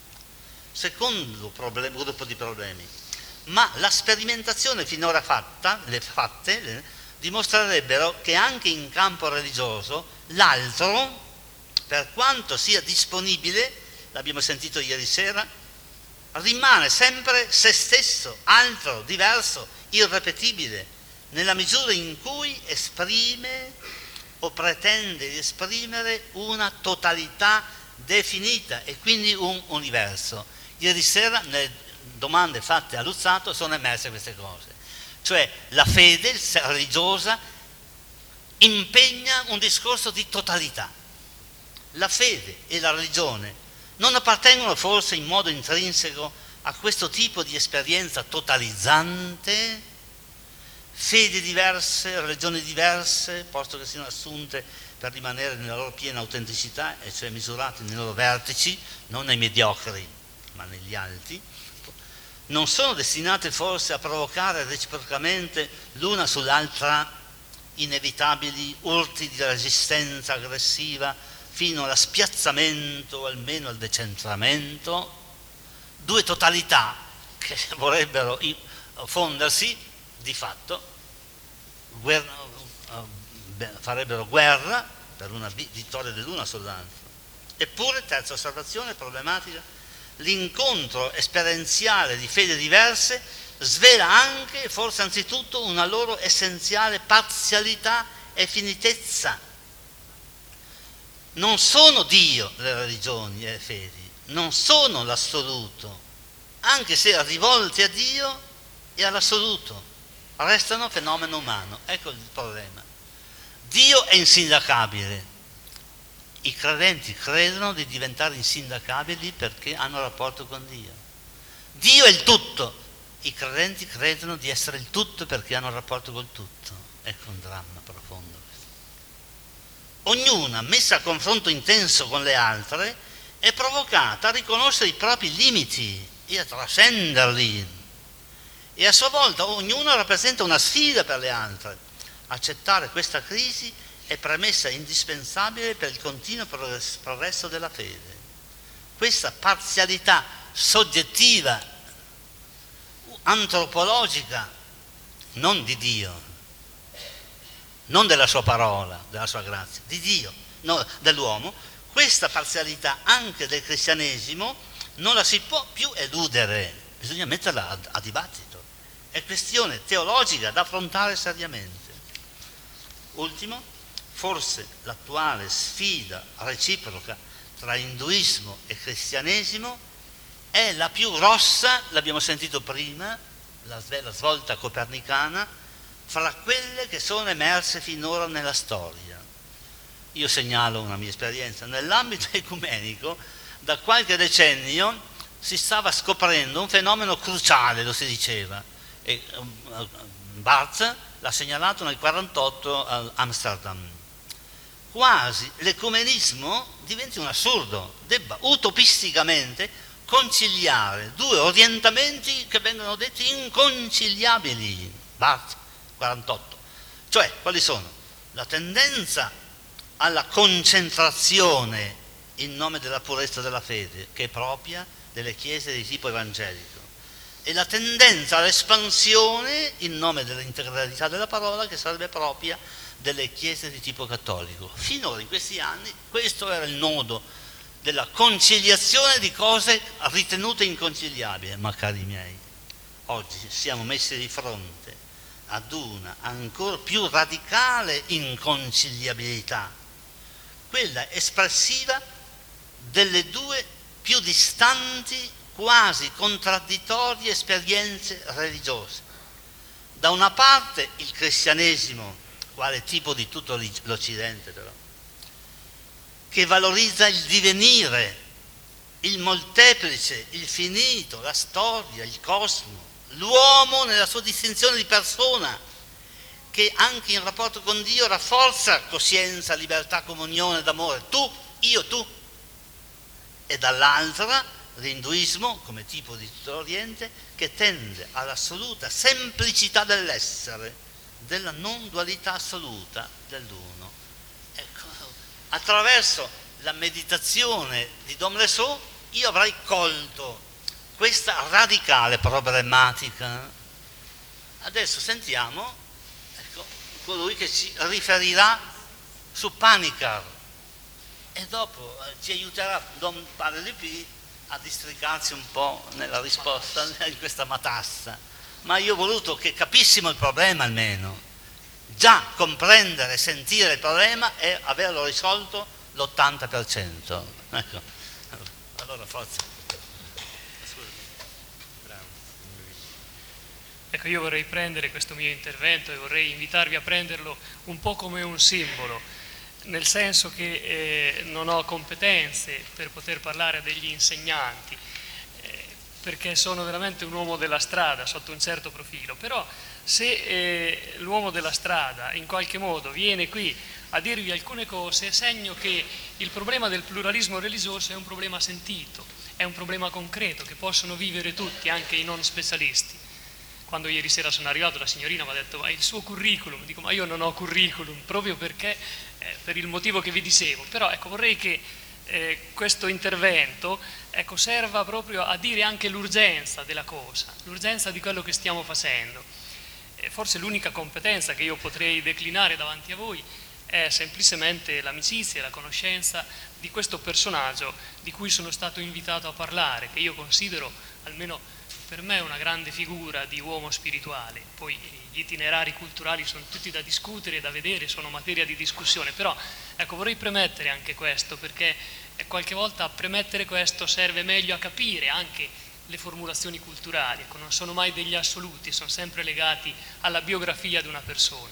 Secondo gruppo di problemi, ma la sperimentazione finora fatte dimostrerebbero che anche in campo religioso l'altro, per quanto sia disponibile, l'abbiamo sentito ieri sera, rimane sempre se stesso, altro, diverso, irrepetibile, nella misura in cui esprime o pretende di esprimere una totalità definita e quindi un universo. Ieri sera nelle domande fatte a Luzzatto sono emerse queste cose, cioè la fede religiosa impegna un discorso di totalità. La fede e la religione non appartengono forse in modo intrinseco a questo tipo di esperienza totalizzante? Fedi diverse, religioni diverse, posto che siano assunte per rimanere nella loro piena autenticità, e cioè misurate nei loro vertici, non nei mediocri, ma negli alti, non sono destinate forse a provocare reciprocamente l'una sull'altra inevitabili urti di resistenza aggressiva fino allo spiazzamento o almeno al decentramento? Due totalità che vorrebbero fondersi di fatto, farebbero guerra per una vittoria dell'una sull'altra. Eppure, terza osservazione problematica, l'incontro esperienziale di fedi diverse svela anche, e forse anzitutto, una loro essenziale parzialità e finitezza. Non sono Dio le religioni e le fedi, non sono l'assoluto, anche se rivolte a Dio e all'assoluto, restano fenomeno umano. Ecco il problema. Dio è insindacabile. I credenti credono di diventare insindacabili perché hanno rapporto con Dio. Dio è il tutto. I credenti credono di essere il tutto perché hanno rapporto col tutto. Ecco un dramma profondo. Ognuna, messa a confronto intenso con le altre, è provocata a riconoscere i propri limiti e a trascenderli. E a sua volta ognuno rappresenta una sfida per le altre. Accettare questa crisi è premessa indispensabile per il continuo progresso della fede. Questa parzialità soggettiva, antropologica, non di Dio, non della sua parola, della sua grazia, di Dio, no, dell'uomo, questa parzialità anche del cristianesimo non la si può più eludere, bisogna metterla a dibattito, è questione teologica da affrontare seriamente. Ultimo, forse l'attuale sfida reciproca tra induismo e cristianesimo è la più grossa, l'abbiamo sentito prima, la svolta copernicana, fra quelle che sono emerse finora nella storia. Io segnalo una mia esperienza. Nell'ambito ecumenico, da qualche decennio si stava scoprendo un fenomeno cruciale, lo si diceva, e Barth l'ha segnalato nel 1948 a Amsterdam. Quasi l'ecumenismo diventi un assurdo, debba utopisticamente conciliare due orientamenti che vengono detti inconciliabili. Barth 48. Cioè, quali sono? La tendenza alla concentrazione in nome della purezza della fede, che è propria delle chiese di tipo evangelico, e la tendenza all'espansione in nome dell'integralità della parola, che sarebbe propria delle chiese di tipo cattolico. Finora, in questi anni, questo era il nodo della conciliazione di cose ritenute inconciliabili. Ma cari miei, oggi siamo messi di fronte ad una ancora più radicale inconciliabilità, quella espressiva delle due più distanti, quasi contraddittorie esperienze religiose. Da una parte il cristianesimo, quale tipo di tutto l'Occidente però, che valorizza il divenire, il molteplice, il finito, la storia, il cosmo, l'uomo nella sua distinzione di persona, che anche in rapporto con Dio rafforza coscienza, libertà, comunione d'amore, tu, io, tu. E dall'altra l'induismo, come tipo di tutto l'Oriente, che tende all'assoluta semplicità dell'essere, della non dualità assoluta dell'uno. Ecco, attraverso la meditazione di Dom Lesot io avrei colto questa radicale problematica. Adesso sentiamo, ecco, colui che ci riferirà su Panikkar e dopo ci aiuterà Don Padre Lippi a districarsi un po' nella risposta in questa matassa. Ma io ho voluto che capissimo il problema almeno. Già comprendere, sentire il problema e averlo risolto l'80%. Ecco. Allora forza. Ecco, io vorrei prendere questo mio intervento e vorrei invitarvi a prenderlo un po' come un simbolo, nel senso che non ho competenze per poter parlare degli insegnanti, perché sono veramente un uomo della strada sotto un certo profilo, però se l'uomo della strada in qualche modo viene qui a dirvi alcune cose, è segno che il problema del pluralismo religioso è un problema sentito, è un problema concreto che possono vivere tutti, anche i non specialisti. Quando ieri sera sono arrivato la signorina mi ha detto ma il suo curriculum, dico ma io non ho curriculum proprio perché per il motivo che vi dicevo, però ecco vorrei che questo intervento serva proprio a dire anche l'urgenza della cosa, l'urgenza di quello che stiamo facendo. Forse l'unica competenza che io potrei declinare davanti a voi è semplicemente l'amicizia e la conoscenza di questo personaggio di cui sono stato invitato a parlare, che io considero almeno per me è una grande figura di uomo spirituale. Poi gli itinerari culturali sono tutti da discutere e da vedere, sono materia di discussione, però ecco vorrei premettere anche questo, perché qualche volta a premettere questo serve meglio a capire anche le formulazioni culturali, ecco, non sono mai degli assoluti, sono sempre legati alla biografia di una persona.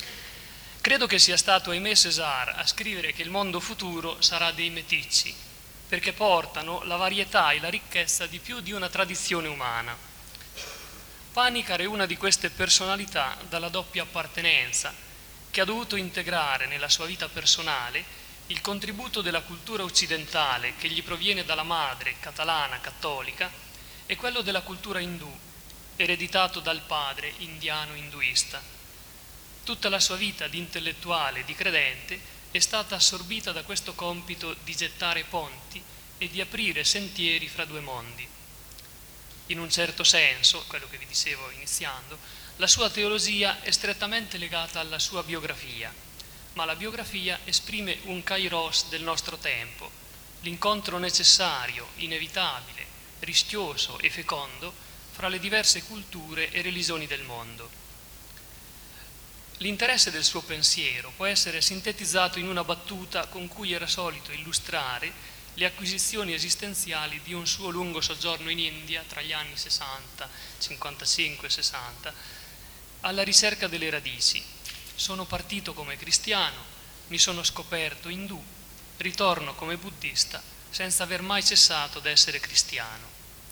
Credo che sia stato Aimé Césaire a scrivere che il mondo futuro sarà dei meticci, perché portano la varietà e la ricchezza di più di una tradizione umana. Panikkar è una di queste personalità dalla doppia appartenenza, che ha dovuto integrare nella sua vita personale il contributo della cultura occidentale che gli proviene dalla madre catalana cattolica e quello della cultura indù, ereditato dal padre indiano induista. Tutta la sua vita di intellettuale e di credente è stata assorbita da questo compito di gettare ponti e di aprire sentieri fra due mondi. In un certo senso, quello che vi dicevo iniziando, la sua teologia è strettamente legata alla sua biografia, ma la biografia esprime un kairos del nostro tempo, l'incontro necessario, inevitabile, rischioso e fecondo fra le diverse culture e religioni del mondo. L'interesse del suo pensiero può essere sintetizzato in una battuta con cui era solito illustrare le acquisizioni esistenziali di un suo lungo soggiorno in India tra gli anni 60, 55 e 60, alla ricerca delle radici. Sono partito come cristiano, mi sono scoperto indù, ritorno come buddista senza aver mai cessato d'essere cristiano.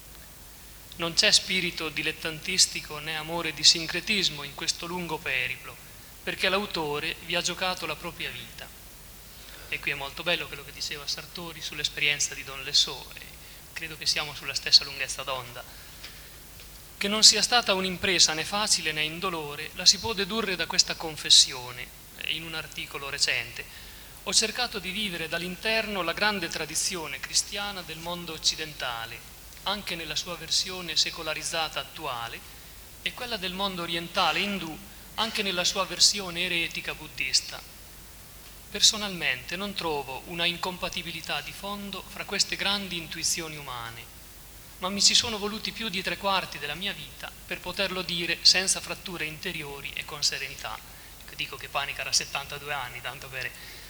Non c'è spirito dilettantistico né amore di sincretismo in questo lungo periplo, perché l'autore vi ha giocato la propria vita. E qui è molto bello quello che diceva Sartori sull'esperienza di Don Lesot, e credo che siamo sulla stessa lunghezza d'onda. Che non sia stata un'impresa né facile né indolore, la si può dedurre da questa confessione. In un articolo recente ho cercato di vivere dall'interno la grande tradizione cristiana del mondo occidentale, anche nella sua versione secolarizzata attuale, e quella del mondo orientale indù, anche nella sua versione eretica buddista. Personalmente non trovo una incompatibilità di fondo fra queste grandi intuizioni umane, ma mi ci sono voluti più di 3/4 della mia vita per poterlo dire senza fratture interiori e con serenità. Dico che Panikkar ha 72 anni, tanto per...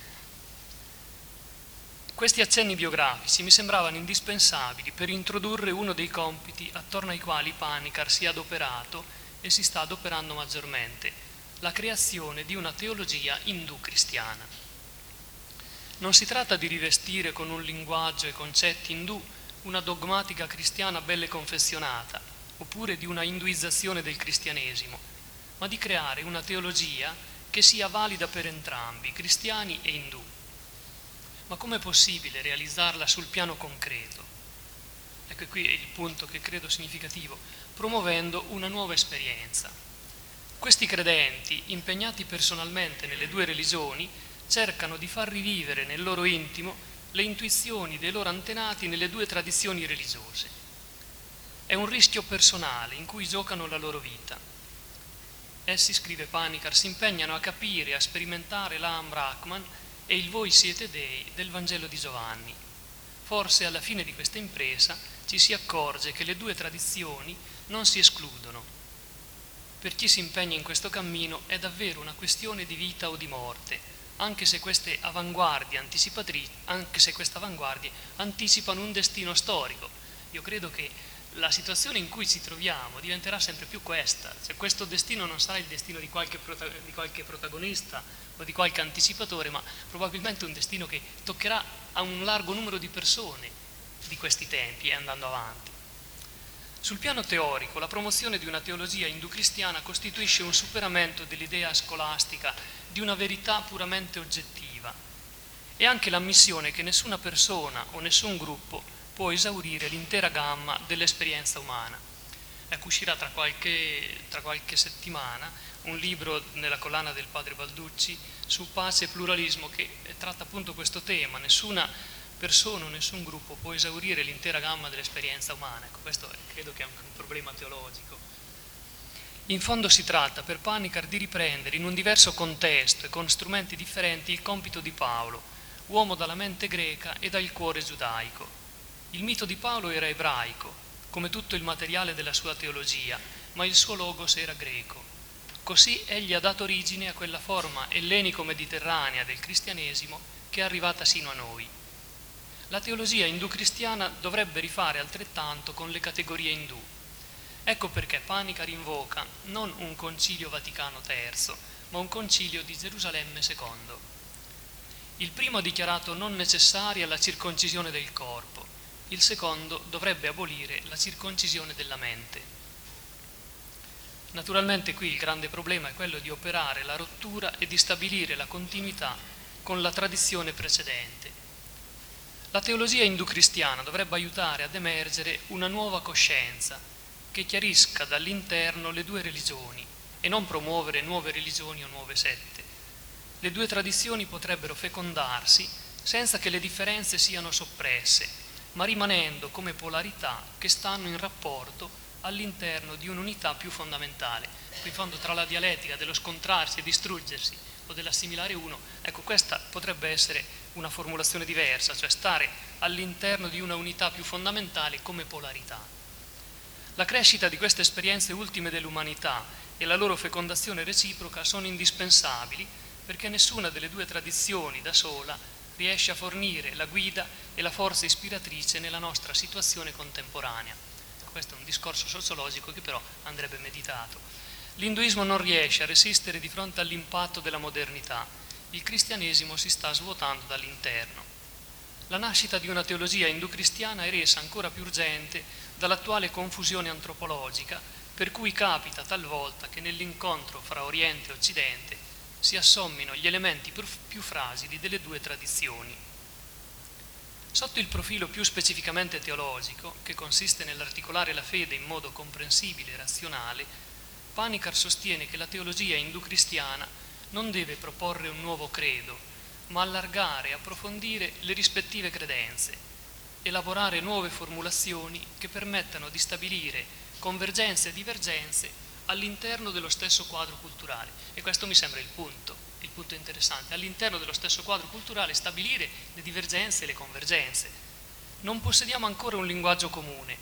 Questi accenni biografici mi sembravano indispensabili per introdurre uno dei compiti attorno ai quali Panikkar si è adoperato e si sta adoperando maggiormente, la creazione di una teologia indù-cristiana. Non si tratta di rivestire con un linguaggio e concetti indù una dogmatica cristiana belle confessionata, oppure di una induizzazione del cristianesimo, ma di creare una teologia che sia valida per entrambi, cristiani e indù. Ma com'è possibile realizzarla sul piano concreto? Ecco, qui è il punto che credo significativo, promuovendo una nuova esperienza. Questi credenti, impegnati personalmente nelle due religioni, cercano di far rivivere nel loro intimo le intuizioni dei loro antenati nelle due tradizioni religiose. È un rischio personale in cui giocano la loro vita. Essi, scrive Panikkar, si impegnano a capire e a sperimentare l'Aham Brahman e il Voi siete Dei del Vangelo di Giovanni. Forse alla fine di questa impresa ci si accorge che le due tradizioni non si escludono. Per chi si impegna in questo cammino è davvero una questione di vita o di morte, anche se queste avanguardie anticipano un destino storico. Io credo che la situazione in cui ci troviamo diventerà sempre più questa, cioè questo destino non sarà il destino di qualche protagonista o di qualche anticipatore, ma probabilmente un destino che toccherà a un largo numero di persone di questi tempi e andando avanti. Sul piano teorico, la promozione di una teologia indù-cristiana costituisce un superamento dell'idea scolastica di una verità puramente oggettiva e anche l'ammissione che nessuna persona o nessun gruppo può esaurire l'intera gamma dell'esperienza umana. Ecco, uscirà tra qualche settimana un libro nella collana del padre Balducci su pace e pluralismo che tratta appunto questo tema. Nessuna persona o nessun gruppo può esaurire l'intera gamma dell'esperienza umana. Ecco, questo credo che è un problema teologico. In fondo si tratta per Panikkar di riprendere in un diverso contesto e con strumenti differenti il compito di Paolo, uomo dalla mente greca e dal cuore giudaico. Il mito di Paolo era ebraico, come tutto il materiale della sua teologia, ma il suo logos era greco. Così egli ha dato origine a quella forma ellenico-mediterranea del cristianesimo che è arrivata sino a noi. La teologia indù-cristiana dovrebbe rifare altrettanto con le categorie indù. Ecco perché Panikkar invoca non un concilio Vaticano III, ma un concilio di Gerusalemme II. Il primo ha dichiarato non necessaria la circoncisione del corpo, il secondo dovrebbe abolire la circoncisione della mente. Naturalmente qui il grande problema è quello di operare la rottura e di stabilire la continuità con la tradizione precedente. La teologia indù-cristiana dovrebbe aiutare ad emergere una nuova coscienza che chiarisca dall'interno le due religioni e non promuovere nuove religioni o nuove sette. Le due tradizioni potrebbero fecondarsi senza che le differenze siano soppresse, ma rimanendo come polarità che stanno in rapporto all'interno di un'unità più fondamentale. In fondo tra la dialettica dello scontrarsi e distruggersi o dell'assimilare uno, ecco, questa potrebbe essere una formulazione diversa, cioè stare all'interno di una unità più fondamentale come polarità. La crescita di queste esperienze ultime dell'umanità e la loro fecondazione reciproca sono indispensabili perché nessuna delle due tradizioni da sola riesce a fornire la guida e la forza ispiratrice nella nostra situazione contemporanea. Questo è un discorso sociologico che però andrebbe meditato. L'induismo non riesce a resistere di fronte all'impatto della modernità. Il cristianesimo si sta svuotando dall'interno. La nascita di una teologia indù-cristiana è resa ancora più urgente dall'attuale confusione antropologica, per cui capita talvolta che nell'incontro fra Oriente e Occidente si assommino gli elementi più fragili delle due tradizioni. Sotto il profilo più specificamente teologico, che consiste nell'articolare la fede in modo comprensibile e razionale, Panikkar sostiene che la teologia indù-cristiana non deve proporre un nuovo credo, ma allargare e approfondire le rispettive credenze, elaborare nuove formulazioni che permettano di stabilire convergenze e divergenze all'interno dello stesso quadro culturale. E questo mi sembra il punto interessante. All'interno dello stesso quadro culturale stabilire le divergenze e le convergenze. Non possediamo ancora un linguaggio comune,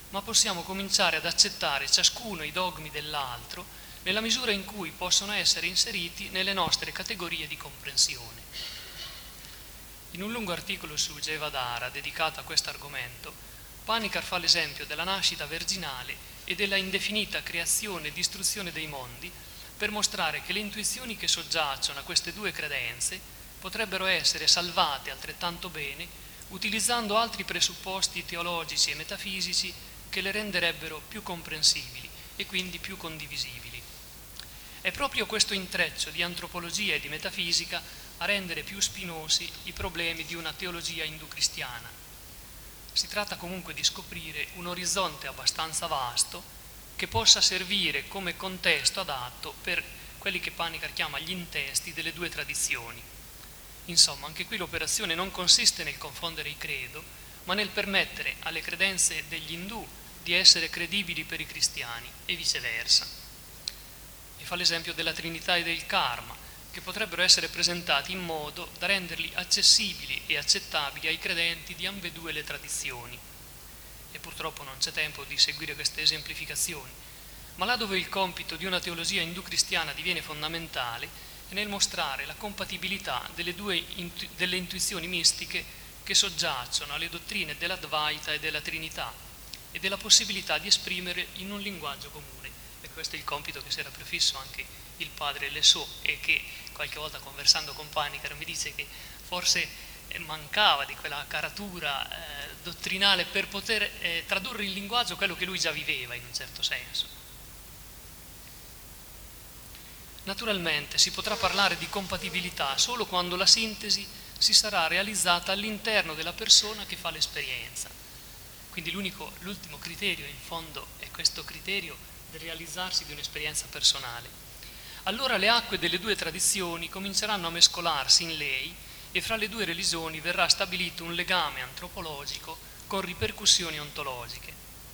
ma possiamo cominciare ad accettare ciascuno i dogmi dell'altro nella misura in cui possono essere inseriti nelle nostre categorie di comprensione. In un lungo articolo su Jevadara dedicato a questo argomento, Panikkar fa l'esempio della nascita virginale e della indefinita creazione e distruzione dei mondi per mostrare che le intuizioni che soggiacciono a queste due credenze potrebbero essere salvate altrettanto bene utilizzando altri presupposti teologici e metafisici che le renderebbero più comprensibili e quindi più condivisibili. È proprio questo intreccio di antropologia e di metafisica a rendere più spinosi i problemi di una teologia inducristiana. Si tratta comunque di scoprire un orizzonte abbastanza vasto che possa servire come contesto adatto per quelli che Panikkar chiama gli intesti delle due tradizioni. Insomma, anche qui l'operazione non consiste nel confondere i credo, ma nel permettere alle credenze degli indù di essere credibili per i cristiani e viceversa. E fa l'esempio della Trinità e del Karma, che potrebbero essere presentati in modo da renderli accessibili e accettabili ai credenti di ambedue le tradizioni. E purtroppo non c'è tempo di seguire queste esemplificazioni, ma là dove il compito di una teologia indù-cristiana diviene fondamentale è nel mostrare la compatibilità delle intuizioni mistiche che soggiacciono alle dottrine dell'Advaita e della Trinità e della possibilità di esprimere in un linguaggio comune. E questo è il compito che si era prefisso anche il padre Lesseau e che qualche volta conversando con Panikkar mi dice che forse mancava di quella caratura dottrinale per poter tradurre in linguaggio quello che lui già viveva in un certo senso. Naturalmente si potrà parlare di compatibilità solo quando la sintesi si sarà realizzata all'interno della persona che fa l'esperienza. Quindi l'ultimo criterio in fondo è questo criterio del realizzarsi di un'esperienza personale. Allora le acque delle due tradizioni cominceranno a mescolarsi in lei e fra le due religioni verrà stabilito un legame antropologico con ripercussioni ontologiche.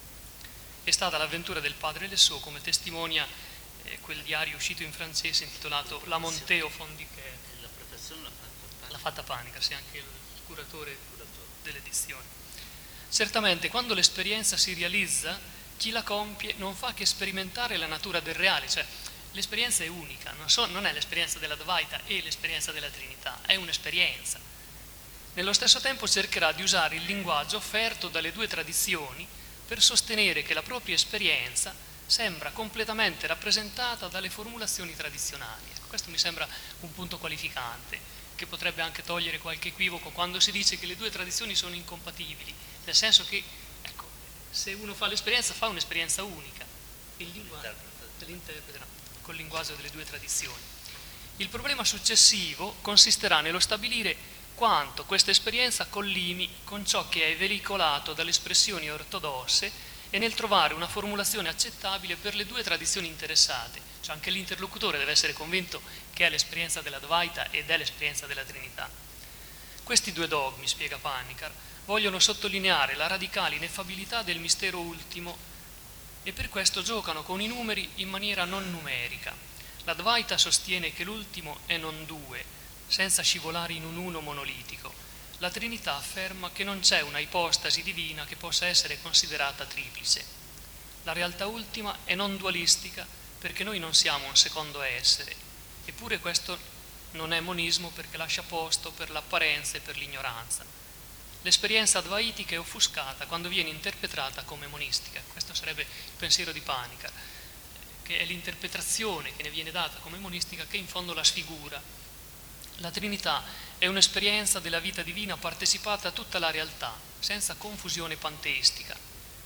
È stata l'avventura del padre Lesseau come testimonia quel diario uscito in francese intitolato La Montée au fond du cœur. La prefazione l'ha fatta Panikkar, sia anche il curatore dell'edizione. Certamente quando l'esperienza si realizza, chi la compie non fa che sperimentare la natura del reale, cioè l'esperienza è unica, non è l'esperienza della Dvaita e l'esperienza della Trinità, è un'esperienza. Nello stesso tempo cercherà di usare il linguaggio offerto dalle due tradizioni per sostenere che la propria esperienza sembra completamente rappresentata dalle formulazioni tradizionali. Questo mi sembra un punto qualificante, che potrebbe anche togliere qualche equivoco quando si dice che le due tradizioni sono incompatibili, nel senso che, ecco, se uno fa l'esperienza, fa un'esperienza unica, il linguaggio l'interpreta col linguaggio delle due tradizioni. Il problema successivo consisterà nello stabilire quanto questa esperienza collimi con ciò che è veicolato dalle espressioni ortodosse e nel trovare una formulazione accettabile per le due tradizioni interessate. Cioè anche l'interlocutore deve essere convinto che è l'esperienza della Dvaita ed è l'esperienza della Trinità. Questi due dogmi, spiega Panikkar, vogliono sottolineare la radicale ineffabilità del mistero ultimo e per questo giocano con i numeri in maniera non numerica. La Dvaita sostiene che l'ultimo è non due, senza scivolare in un uno monolitico. La Trinità afferma che non c'è una ipostasi divina che possa essere considerata triplice. La realtà ultima è non dualistica perché noi non siamo un secondo essere, eppure questo non è monismo perché lascia posto per l'apparenza e per l'ignoranza. L'esperienza advaitica è offuscata quando viene interpretata come monistica. Questo sarebbe il pensiero di Panikkar, che è l'interpretazione che ne viene data come monistica che in fondo la sfigura. La Trinità è un'esperienza della vita divina partecipata a tutta la realtà, senza confusione panteistica.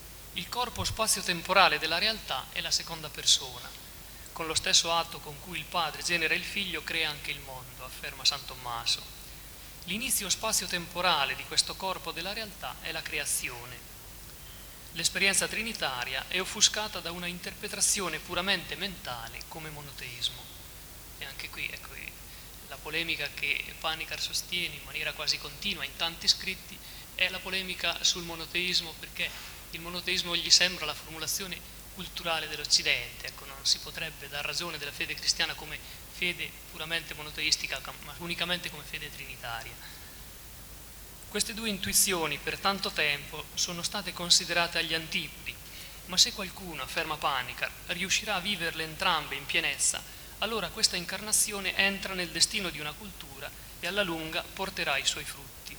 Il corpo spazio-temporale della realtà è la seconda persona. Con lo stesso atto con cui il Padre genera il Figlio crea anche il mondo, afferma San Tommaso. L'inizio spazio-temporale di questo corpo della realtà è la creazione. L'esperienza trinitaria è offuscata da una interpretazione puramente mentale come monoteismo. E anche qui, ecco, la polemica che Panikkar sostiene in maniera quasi continua in tanti scritti è la polemica sul monoteismo, perché il monoteismo gli sembra la formulazione culturale dell'Occidente. Ecco, non si potrebbe dar ragione della fede cristiana come fede puramente monoteistica, ma unicamente come fede trinitaria. Queste due intuizioni per tanto tempo sono state considerate agli antipodi, ma se qualcuno, afferma Panikkar, riuscirà a viverle entrambe in pienezza, allora questa incarnazione entra nel destino di una cultura e alla lunga porterà i suoi frutti.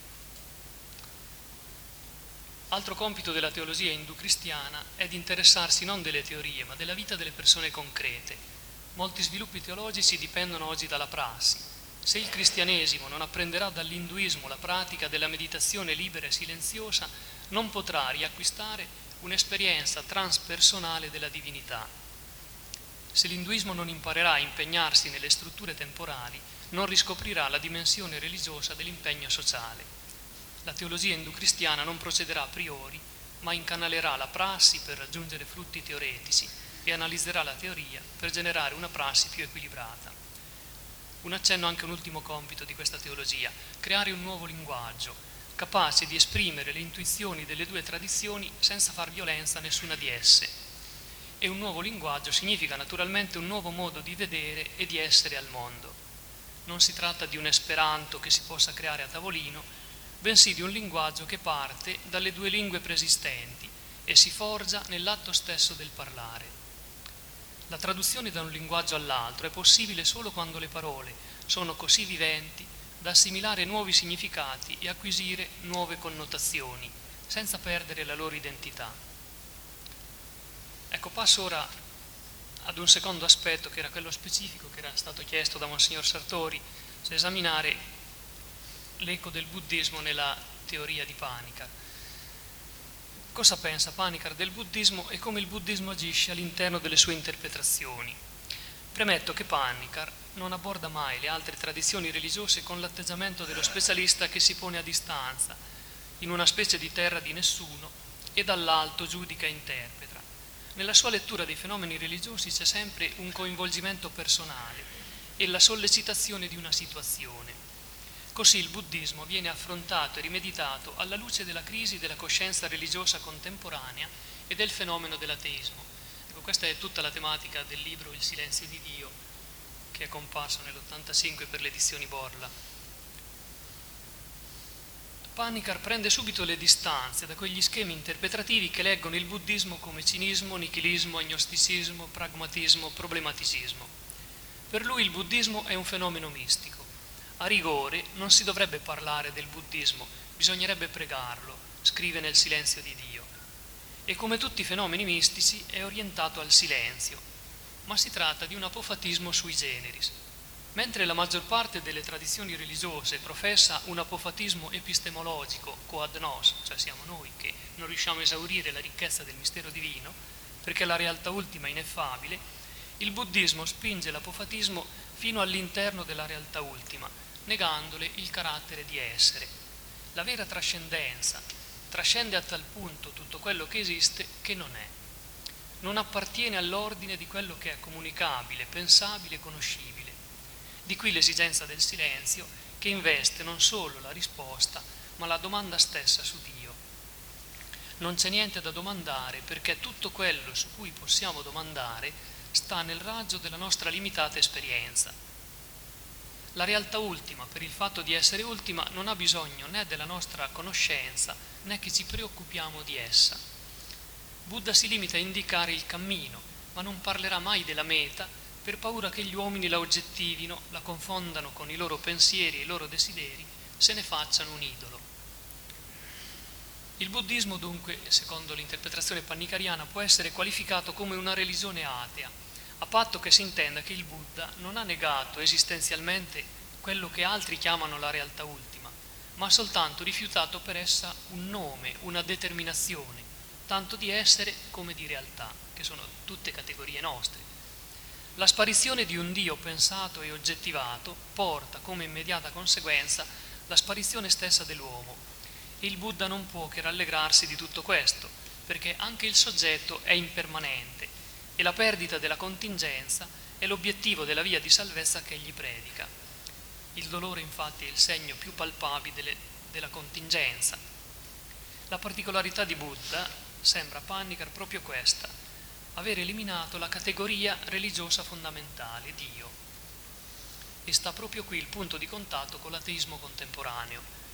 Altro compito della teologia inducristiana è di interessarsi non delle teorie, ma della vita delle persone concrete. Molti sviluppi teologici dipendono oggi dalla prassi. Se il cristianesimo non apprenderà dall'induismo la pratica della meditazione libera e silenziosa, non potrà riacquistare un'esperienza transpersonale della divinità. Se l'induismo non imparerà a impegnarsi nelle strutture temporali, non riscoprirà la dimensione religiosa dell'impegno sociale. La teologia inducristiana non procederà a priori, ma incanalerà la prassi per raggiungere frutti teoretici e analizzerà la teoria per generare una prassi più equilibrata. Un accenno anche a un ultimo compito di questa teologia: creare un nuovo linguaggio, capace di esprimere le intuizioni delle due tradizioni senza far violenza a nessuna di esse. E un nuovo linguaggio significa naturalmente un nuovo modo di vedere e di essere al mondo. Non si tratta di un esperanto che si possa creare a tavolino, bensì di un linguaggio che parte dalle due lingue preesistenti e si forgia nell'atto stesso del parlare. La traduzione da un linguaggio all'altro è possibile solo quando le parole sono così viventi da assimilare nuovi significati e acquisire nuove connotazioni, senza perdere la loro identità. Ecco, passo ora ad un secondo aspetto, che era quello specifico che era stato chiesto da Monsignor Sartori, cioè esaminare l'eco del buddismo nella teoria di Panikkar. Cosa pensa Panikkar del buddismo e come il buddismo agisce all'interno delle sue interpretazioni? Premetto che Panikkar non aborda mai le altre tradizioni religiose con l'atteggiamento dello specialista che si pone a distanza, in una specie di terra di nessuno, e dall'alto giudica e interpreta. Nella sua lettura dei fenomeni religiosi c'è sempre un coinvolgimento personale e la sollecitazione di una situazione. Così il buddismo viene affrontato e rimeditato alla luce della crisi della coscienza religiosa contemporanea e del fenomeno dell'ateismo. Ecco, questa è tutta la tematica del libro Il silenzio di Dio, che è comparso nell'85 per le edizioni Borla. Panikkar prende subito le distanze da quegli schemi interpretativi che leggono il buddismo come cinismo, nichilismo, agnosticismo, pragmatismo, problematicismo. Per lui il buddismo è un fenomeno mistico. A rigore non si dovrebbe parlare del buddismo, bisognerebbe pregarlo, scrive nel Silenzio di Dio. E come tutti i fenomeni mistici è orientato al silenzio, ma si tratta di un apofatismo sui generis. Mentre la maggior parte delle tradizioni religiose professa un apofatismo epistemologico quod nos, cioè siamo noi che non riusciamo a esaurire la ricchezza del mistero divino, perché la realtà ultima è ineffabile, il buddismo spinge l'apofatismo fino all'interno della realtà ultima, negandole il carattere di essere. La vera trascendenza trascende a tal punto tutto quello che esiste che non è. Non appartiene all'ordine di quello che è comunicabile, pensabile e conoscibile. Di qui l'esigenza del silenzio, che investe non solo la risposta, ma la domanda stessa su Dio. Non c'è niente da domandare, perché tutto quello su cui possiamo domandare sta nel raggio della nostra limitata esperienza. La realtà ultima, per il fatto di essere ultima, non ha bisogno né della nostra conoscenza né che ci preoccupiamo di essa. Buddha si limita a indicare il cammino, ma non parlerà mai della meta per paura che gli uomini la oggettivino, la confondano con i loro pensieri e i loro desideri, se ne facciano un idolo. Il buddismo dunque, secondo l'interpretazione pannikkariana, può essere qualificato come una religione atea, a patto che si intenda che il Buddha non ha negato esistenzialmente quello che altri chiamano la realtà ultima, ma ha soltanto rifiutato per essa un nome, una determinazione, tanto di essere come di realtà, che sono tutte categorie nostre. La sparizione di un Dio pensato e oggettivato porta come immediata conseguenza la sparizione stessa dell'uomo, e il Buddha non può che rallegrarsi di tutto questo, perché anche il soggetto è impermanente e la perdita della contingenza è l'obiettivo della via di salvezza che egli predica. Il dolore infatti è il segno più palpabile della contingenza. La particolarità di Buddha sembra a Panikkar proprio questa: aver eliminato la categoria religiosa fondamentale, Dio. E sta proprio qui il punto di contatto con l'ateismo contemporaneo.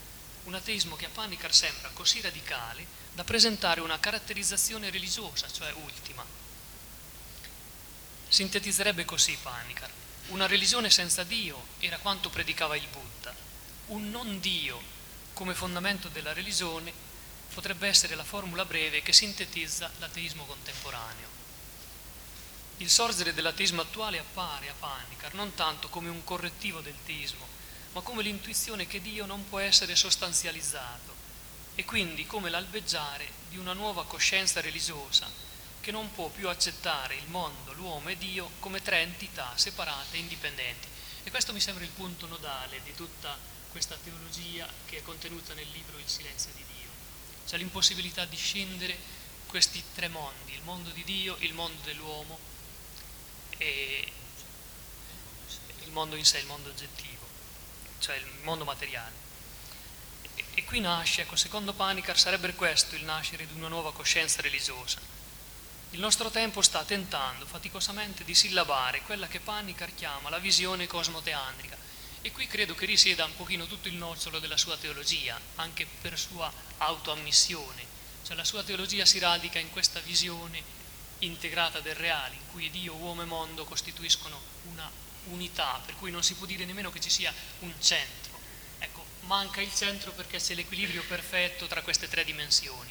un ateismo che a Panikkar sembra così radicale da presentare una caratterizzazione religiosa, cioè ultima. Sintetizzerebbe così Panikkar: una religione senza Dio era quanto predicava il Buddha, un non Dio come fondamento della religione potrebbe essere la formula breve che sintetizza l'ateismo contemporaneo. Il sorgere dell'ateismo attuale appare a Panikkar non tanto come un correttivo del teismo, ma come l'intuizione che Dio non può essere sostanzializzato e quindi come l'albeggiare di una nuova coscienza religiosa che non può più accettare il mondo, l'uomo e Dio come tre entità separate e indipendenti. E questo mi sembra il punto nodale di tutta questa teologia che è contenuta nel libro Il silenzio di Dio, cioè l'impossibilità di scindere questi tre mondi, il mondo di Dio, il mondo dell'uomo e il mondo in sé, il mondo oggettivo, cioè il mondo materiale. E qui nasce, ecco, secondo Panikkar sarebbe questo il nascere di una nuova coscienza religiosa. Il nostro tempo sta tentando faticosamente di sillabare quella che Panikkar chiama la visione cosmoteandrica, e qui credo che risieda un pochino tutto il nocciolo della sua teologia, anche per sua autoammissione. Cioè la sua teologia si radica in questa visione integrata del reale, in cui Dio, uomo e mondo costituiscono una unità, per cui non si può dire nemmeno che ci sia un centro. Ecco, manca il centro perché c'è l'equilibrio perfetto tra queste tre dimensioni.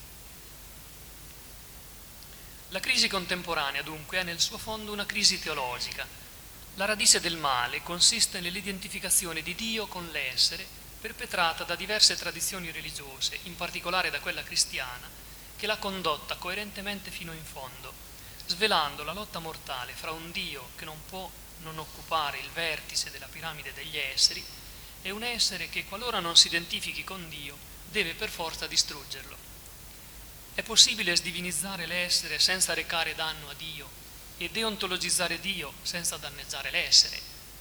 La crisi contemporanea, dunque, è nel suo fondo una crisi teologica. La radice del male consiste nell'identificazione di Dio con l'essere, perpetrata da diverse tradizioni religiose, in particolare da quella cristiana, che l'ha condotta coerentemente fino in fondo, svelando la lotta mortale fra un Dio che non può non occupare il vertice della piramide degli esseri e un essere che, qualora non si identifichi con Dio, deve per forza distruggerlo. È possibile sdivinizzare l'essere senza recare danno a Dio e deontologizzare Dio senza danneggiare l'essere.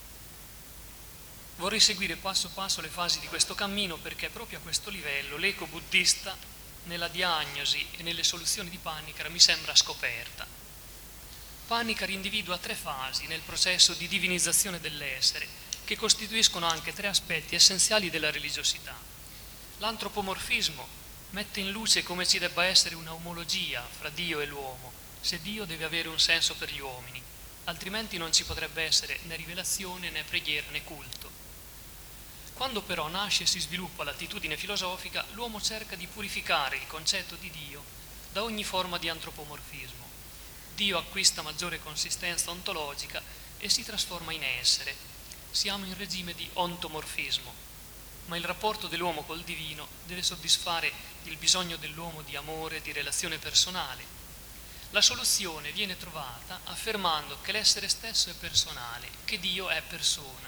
Vorrei seguire passo passo le fasi di questo cammino perché proprio a questo livello l'eco buddista nella diagnosi e nelle soluzioni di Panikkar mi sembra scoperta. Panikkar individua tre fasi nel processo di divinizzazione dell'essere che costituiscono anche tre aspetti essenziali della religiosità. L'antropomorfismo mette in luce come ci debba essere una omologia fra Dio e l'uomo, se Dio deve avere un senso per gli uomini, altrimenti non ci potrebbe essere né rivelazione, né preghiera, né culto. Quando però nasce e si sviluppa l'attitudine filosofica, l'uomo cerca di purificare il concetto di Dio da ogni forma di antropomorfismo. Dio acquista maggiore consistenza ontologica e si trasforma in essere. Siamo in regime di ontomorfismo, ma il rapporto dell'uomo col divino deve soddisfare il bisogno dell'uomo di amore e di relazione personale. La soluzione viene trovata affermando che l'essere stesso è personale, che Dio è persona.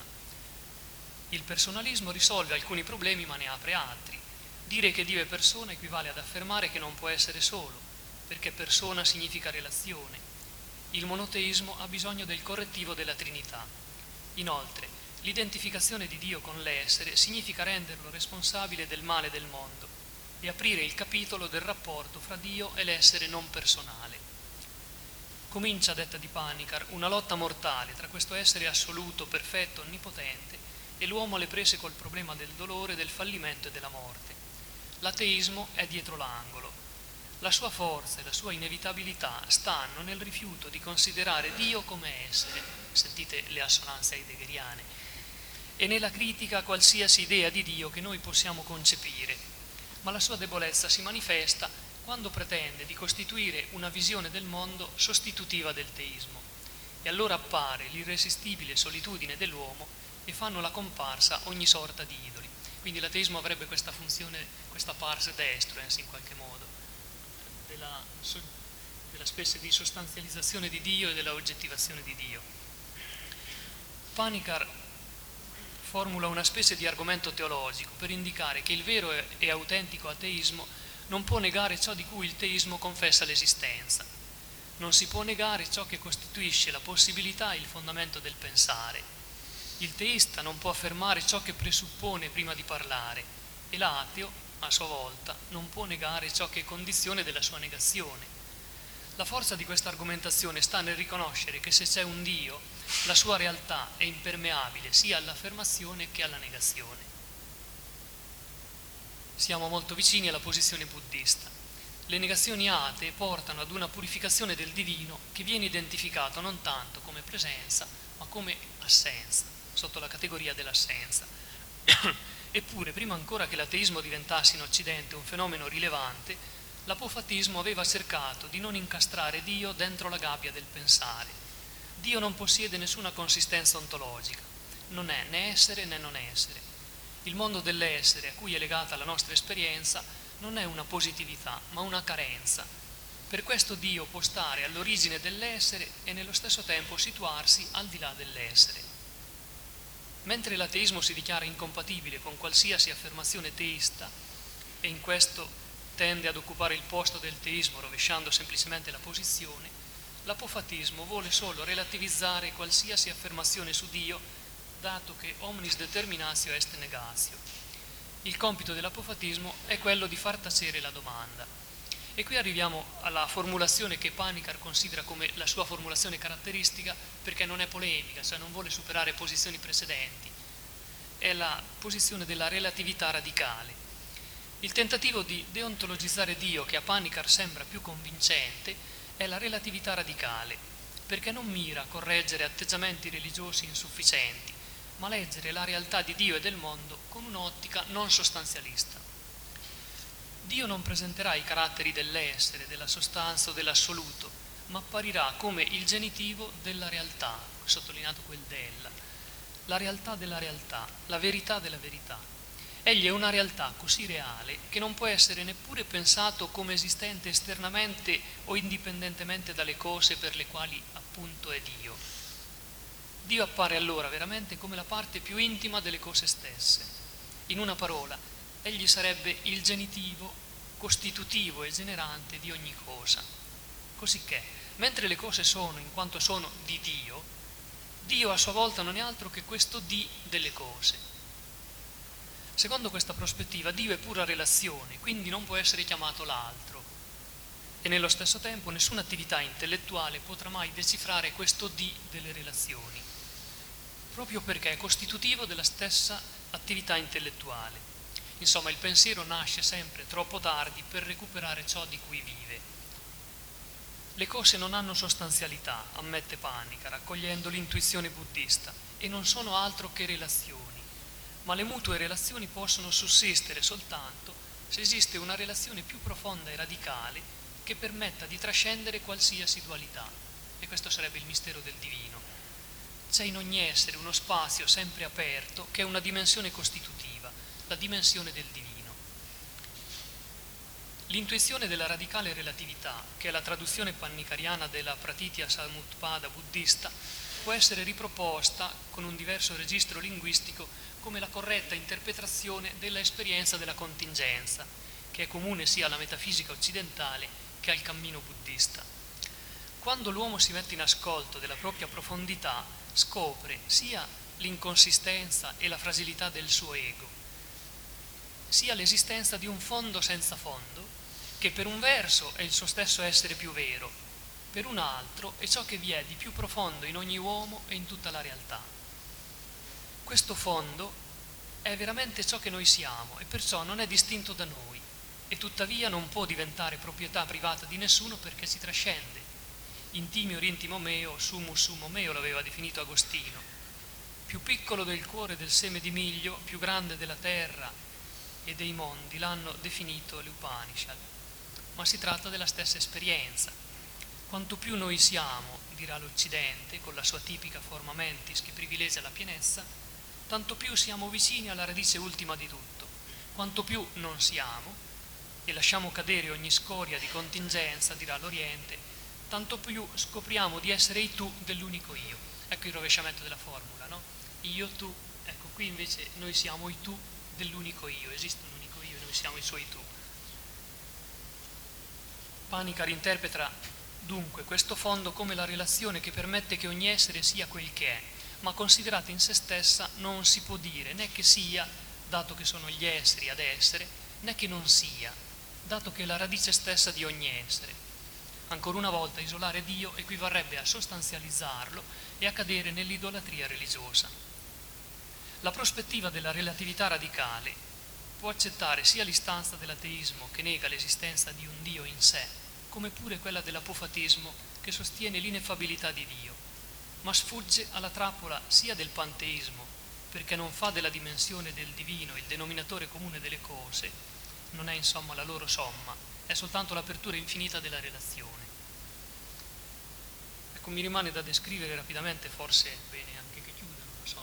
Il personalismo risolve alcuni problemi ma ne apre altri. Dire che Dio è persona equivale ad affermare che non può essere solo, perché persona significa relazione. Il monoteismo ha bisogno del correttivo della Trinità. Inoltre, l'identificazione di Dio con l'essere significa renderlo responsabile del male del mondo e aprire il capitolo del rapporto fra Dio e l'essere non personale. Comincia, a detta di Panikkar, una lotta mortale tra questo essere assoluto, perfetto, onnipotente e l'uomo alle prese col problema del dolore, del fallimento e della morte. L'ateismo è dietro l'angolo. La sua forza e la sua inevitabilità stanno nel rifiuto di considerare Dio come essere, sentite le assonanze heideggeriane, e nella critica a qualsiasi idea di Dio che noi possiamo concepire, ma la sua debolezza si manifesta quando pretende di costituire una visione del mondo sostitutiva del teismo, e allora appare l'irresistibile solitudine dell'uomo e fanno la comparsa ogni sorta di idoli. Quindi l'ateismo avrebbe questa funzione, questa pars destruens in qualche modo, della specie di sostanzializzazione di Dio e della oggettivazione di Dio. Panikkar formula una specie di argomento teologico per indicare che il vero e autentico ateismo non può negare ciò di cui il teismo confessa l'esistenza. Non si può negare ciò che costituisce la possibilità e il fondamento del pensare. Il teista non può affermare ciò che presuppone prima di parlare e l'ateo, a sua volta, non può negare ciò che è condizione della sua negazione. La forza di questa argomentazione sta nel riconoscere che se c'è un Dio, la sua realtà è impermeabile sia all'affermazione che alla negazione. siamo molto vicini alla posizione buddista. Le negazioni atee portano ad una purificazione del divino che viene identificato non tanto come presenza, ma come assenza, sotto la categoria dell'assenza. Eppure, prima ancora che l'ateismo diventasse in Occidente un fenomeno rilevante, l'apofatismo aveva cercato di non incastrare Dio dentro la gabbia del pensare. Dio non possiede nessuna consistenza ontologica, non è né essere né non essere. Il mondo dell'essere a cui è legata la nostra esperienza non è una positività, ma una carenza. Per questo Dio può stare all'origine dell'essere e nello stesso tempo situarsi al di là dell'essere. Mentre l'ateismo si dichiara incompatibile con qualsiasi affermazione teista e in questo tende ad occupare il posto del teismo rovesciando semplicemente la posizione, l'apofatismo vuole solo relativizzare qualsiasi affermazione su Dio, dato che omnis determinatio est negatio. Il compito dell'apofatismo è quello di far tacere la domanda. E qui arriviamo alla formulazione che Panikkar considera come la sua formulazione caratteristica, perché non è polemica, cioè non vuole superare posizioni precedenti. È la posizione della relatività radicale. Il tentativo di deontologizzare Dio, che a Panikkar sembra più convincente, è la relatività radicale, perché non mira a correggere atteggiamenti religiosi insufficienti, ma leggere la realtà di Dio e del mondo con un'ottica non sostanzialista. Dio non presenterà i caratteri dell'essere, della sostanza o dell'assoluto, ma apparirà come il genitivo della realtà, sottolineato quel della, la realtà della realtà, la verità della verità. Egli è una realtà così reale che non può essere neppure pensato come esistente esternamente o indipendentemente dalle cose per le quali appunto è Dio. Dio appare allora veramente come la parte più intima delle cose stesse. In una parola, egli sarebbe il genitivo, costitutivo e generante di ogni cosa. Cosicché, mentre le cose sono in quanto sono di Dio, Dio a sua volta non è altro che questo di delle cose. Secondo questa prospettiva, Dio è pura relazione, quindi non può essere chiamato l'altro. E nello stesso tempo nessuna attività intellettuale potrà mai decifrare questo di delle relazioni, proprio perché è costitutivo della stessa attività intellettuale. Insomma, il pensiero nasce sempre troppo tardi per recuperare ciò di cui vive. Le cose non hanno sostanzialità, ammette Panikkar, raccogliendo l'intuizione buddista, e non sono altro che relazioni, ma le mutue relazioni possono sussistere soltanto se esiste una relazione più profonda e radicale che permetta di trascendere qualsiasi dualità, e questo sarebbe il mistero del divino. C'è in ogni essere uno spazio sempre aperto che è una dimensione costitutiva, la dimensione del divino. L'intuizione della radicale relatività, che è la traduzione pannikkariana della Pratitya Samutpada buddista, può essere riproposta con un diverso registro linguistico come la corretta interpretazione dell'esperienza della contingenza, che è comune sia alla metafisica occidentale che al cammino buddista. Quando l'uomo si mette in ascolto della propria profondità, scopre sia l'inconsistenza e la fragilità del suo ego, sia l'esistenza di un fondo senza fondo, che per un verso è il suo stesso essere più vero, per un altro è ciò che vi è di più profondo in ogni uomo e in tutta la realtà. Questo fondo è veramente ciò che noi siamo e perciò non è distinto da noi, e tuttavia non può diventare proprietà privata di nessuno perché si trascende. Intimior intimo meo, sumus sumo meo l'aveva definito Agostino. Più piccolo del cuore del seme di miglio, più grande della terra e dei mondi, l'hanno definito le Upanishad. Ma si tratta della stessa esperienza. Quanto più noi siamo, dirà l'Occidente, con la sua tipica forma mentis che privilegia la pienezza, tanto più siamo vicini alla radice ultima di tutto. Quanto più non siamo, e lasciamo cadere ogni scoria di contingenza, dirà l'Oriente, tanto più scopriamo di essere i tu dell'unico io. Ecco il rovesciamento della formula, no? Io, tu, ecco qui invece noi siamo i tu dell'unico io, esiste un unico io e noi siamo i suoi tu. Panikkar interpreta dunque questo fondo come la relazione che permette che ogni essere sia quel che è, ma considerata in se stessa non si può dire né che sia, dato che sono gli esseri ad essere, né che non sia, dato che è la radice stessa di ogni essere. Ancora una volta isolare Dio equivarrebbe a sostanzializzarlo e a cadere nell'idolatria religiosa. La prospettiva della relatività radicale può accettare sia l'istanza dell'ateismo, che nega l'esistenza di un Dio in sé, come pure quella dell'apofatismo, che sostiene l'ineffabilità di Dio, ma sfugge alla trappola sia del panteismo, perché non fa della dimensione del divino il denominatore comune delle cose, non è insomma la loro somma, è soltanto l'apertura infinita della relazione. Ecco, mi rimane da descrivere rapidamente, forse è bene anche che chiuda, non lo so.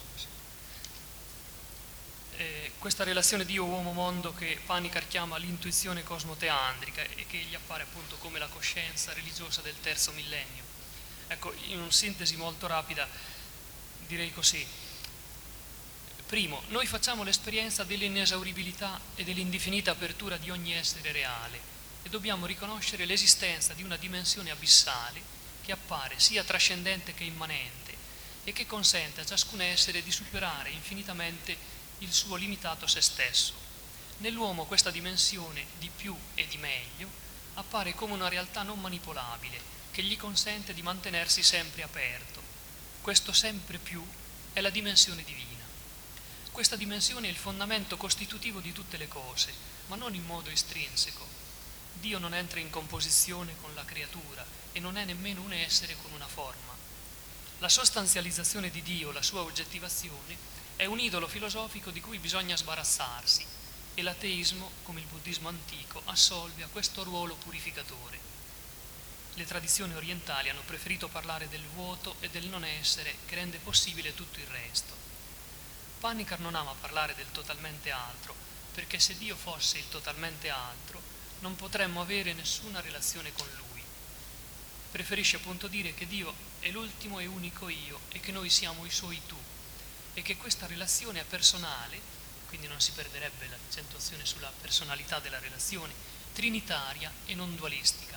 Questa relazione Dio-uomo-mondo che Panikkar chiama l'intuizione cosmoteandrica e che gli appare appunto come la coscienza religiosa del terzo millennio. Ecco, in una sintesi molto rapida direi così. Primo, noi facciamo l'esperienza dell'inesauribilità e dell'indefinita apertura di ogni essere reale e dobbiamo riconoscere l'esistenza di una dimensione abissale che appare sia trascendente che immanente e che consente a ciascun essere di superare infinitamente il suo limitato se stesso. Nell'uomo questa dimensione di più e di meglio appare come una realtà non manipolabile che gli consente di mantenersi sempre aperto. Questo sempre più è la dimensione divina. Questa dimensione è il fondamento costitutivo di tutte le cose, ma non in modo estrinseco. Dio non entra in composizione con la creatura e non è nemmeno un essere con una forma. La sostanzializzazione di Dio, la sua oggettivazione, è un idolo filosofico di cui bisogna sbarazzarsi e l'ateismo, come il buddismo antico, assolve a questo ruolo purificatore. Le tradizioni orientali hanno preferito parlare del vuoto e del non essere che rende possibile tutto il resto. Panikkar non ama parlare del totalmente altro, perché se Dio fosse il totalmente altro, non potremmo avere nessuna relazione con Lui. Preferisce appunto dire che Dio è l'ultimo e unico io e che noi siamo i suoi tu, e che questa relazione è personale, quindi non si perderebbe l'accentuazione sulla personalità della relazione, trinitaria e non dualistica.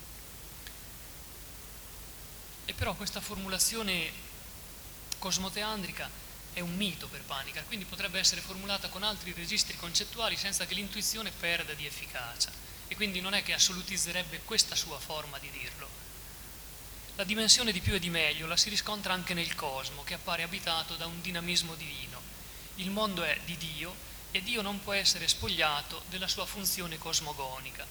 E però questa formulazione cosmoteandrica è un mito per Panikkar, quindi potrebbe essere formulata con altri registri concettuali senza che l'intuizione perda di efficacia, e quindi non è che assolutizzerebbe questa sua forma di dirlo. La dimensione di più e di meglio la si riscontra anche nel cosmo, che appare abitato da un dinamismo divino. Il mondo è di Dio e Dio non può essere spogliato della sua funzione cosmogonica.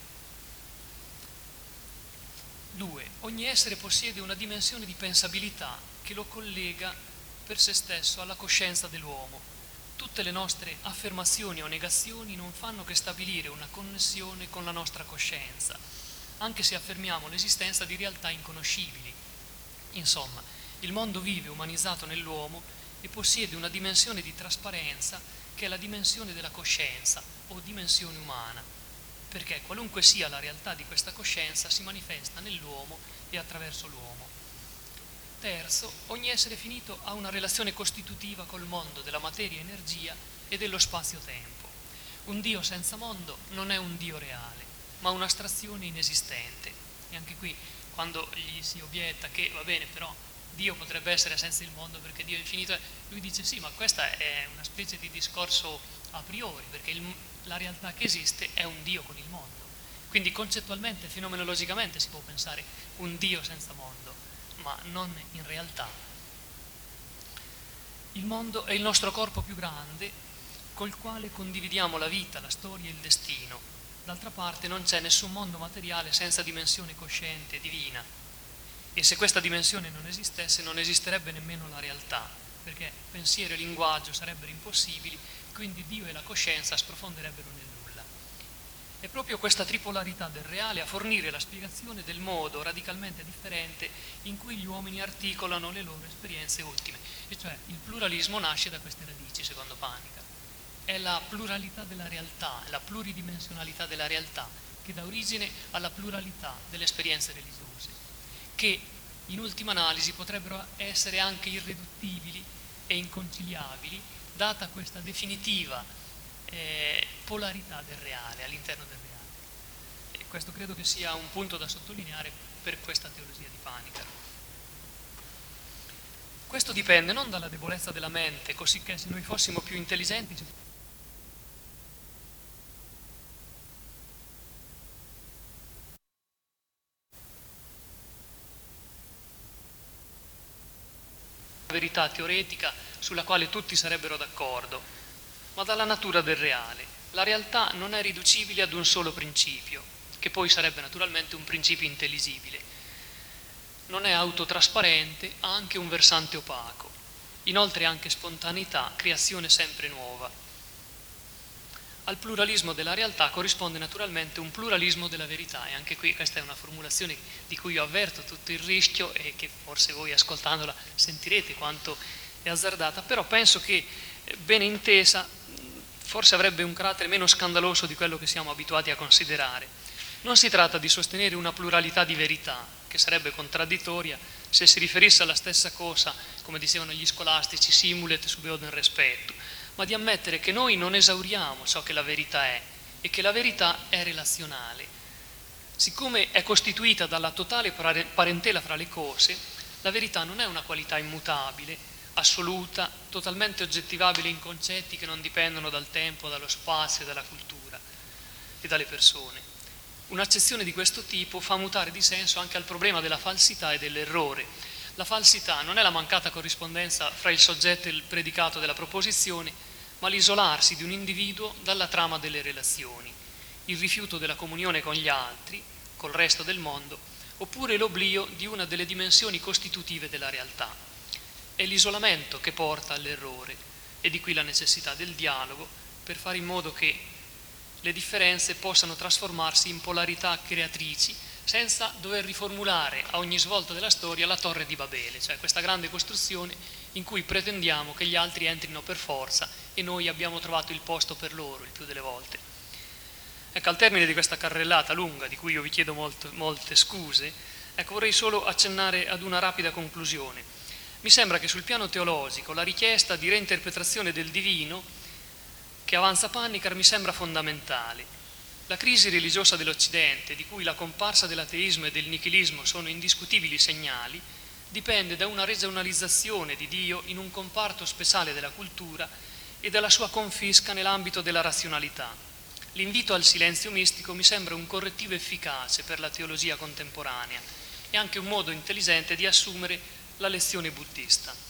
2. Ogni essere possiede una dimensione di pensabilità che lo collega per se stesso alla coscienza dell'uomo. Tutte le nostre affermazioni o negazioni non fanno che stabilire una connessione con la nostra coscienza, anche se affermiamo l'esistenza di realtà inconoscibili. Insomma, il mondo vive umanizzato nell'uomo e possiede una dimensione di trasparenza che è la dimensione della coscienza o dimensione umana, perché qualunque sia la realtà di questa coscienza si manifesta nell'uomo e attraverso l'uomo. Terzo, ogni essere finito ha una relazione costitutiva col mondo della materia e energia e dello spazio-tempo. Un Dio senza mondo non è un Dio reale, ma un'astrazione inesistente. E anche qui, quando gli si obietta che va bene, però Dio potrebbe essere senza il mondo perché Dio è infinito, lui dice sì, ma questa è una specie di discorso a priori, perché la realtà che esiste è un Dio con il mondo. Quindi concettualmente, fenomenologicamente si può pensare un Dio senza mondo, ma non in realtà. Il mondo è il nostro corpo più grande col quale condividiamo la vita, la storia e il destino. D'altra parte non c'è nessun mondo materiale senza dimensione cosciente e divina, e se questa dimensione non esistesse non esisterebbe nemmeno la realtà, perché pensiero e linguaggio sarebbero impossibili, quindi Dio e la coscienza sprofonderebbero nel nulla. È proprio questa tripolarità del reale a fornire la spiegazione del modo radicalmente differente in cui gli uomini articolano le loro esperienze ultime, e cioè il pluralismo nasce da queste radici, secondo Panikkar. È la pluralità della realtà, la pluridimensionalità della realtà che dà origine alla pluralità delle esperienze religiose, che in ultima analisi potrebbero essere anche irriduttibili e inconciliabili, data questa definitiva polarità del reale, all'interno del reale. E questo credo che sia un punto da sottolineare per questa teologia di Panikkar. Questo dipende non dalla debolezza della mente, così che se noi fossimo più intelligenti verità teoretica sulla quale tutti sarebbero d'accordo, ma dalla natura del reale. la realtà non è riducibile ad un solo principio, che poi sarebbe naturalmente un principio intellisibile. Non è autotrasparente, ha anche un versante opaco. Inoltre anche spontaneità, creazione sempre nuova. Al pluralismo della realtà corrisponde naturalmente un pluralismo della verità, e anche qui questa è una formulazione di cui io avverto tutto il rischio e che forse voi ascoltandola sentirete quanto è azzardata, però penso che bene intesa forse avrebbe un carattere meno scandaloso di quello che siamo abituati a considerare. Non si tratta di sostenere una pluralità di verità, che sarebbe contraddittoria se si riferisse alla stessa cosa, come dicevano gli scolastici, simulet sub eodem respectu, ma di ammettere che noi non esauriamo ciò che la verità è e che la verità è relazionale. Siccome è costituita dalla totale parentela fra le cose, la verità non è una qualità immutabile, assoluta, totalmente oggettivabile in concetti che non dipendono dal tempo, dallo spazio, dalla cultura e dalle persone. Un'accezione di questo tipo fa mutare di senso anche al problema della falsità e dell'errore. La falsità non è la mancata corrispondenza fra il soggetto e il predicato della proposizione, ma l'isolarsi di un individuo dalla trama delle relazioni, il rifiuto della comunione con gli altri, col resto del mondo, oppure l'oblio di una delle dimensioni costitutive della realtà. È l'isolamento che porta all'errore, e di qui la necessità del dialogo per fare in modo che le differenze possano trasformarsi in polarità creatrici senza dover riformulare a ogni svolta della storia la Torre di Babele, cioè questa grande costruzione in cui pretendiamo che gli altri entrino per forza e noi abbiamo trovato il posto per loro il più delle volte. Ecco, al termine di questa carrellata lunga, di cui io vi chiedo molte scuse, ecco, vorrei solo accennare ad una rapida conclusione. Mi sembra che sul piano teologico la richiesta di reinterpretazione del divino che avanza Panikkar mi sembra fondamentale. La crisi religiosa dell'Occidente, di cui la comparsa dell'ateismo e del nichilismo sono indiscutibili segnali, dipende da una regionalizzazione di Dio in un comparto speciale della cultura e dalla sua confisca nell'ambito della razionalità. L'invito al silenzio mistico mi sembra un correttivo efficace per la teologia contemporanea e anche un modo intelligente di assumere la lezione buddista.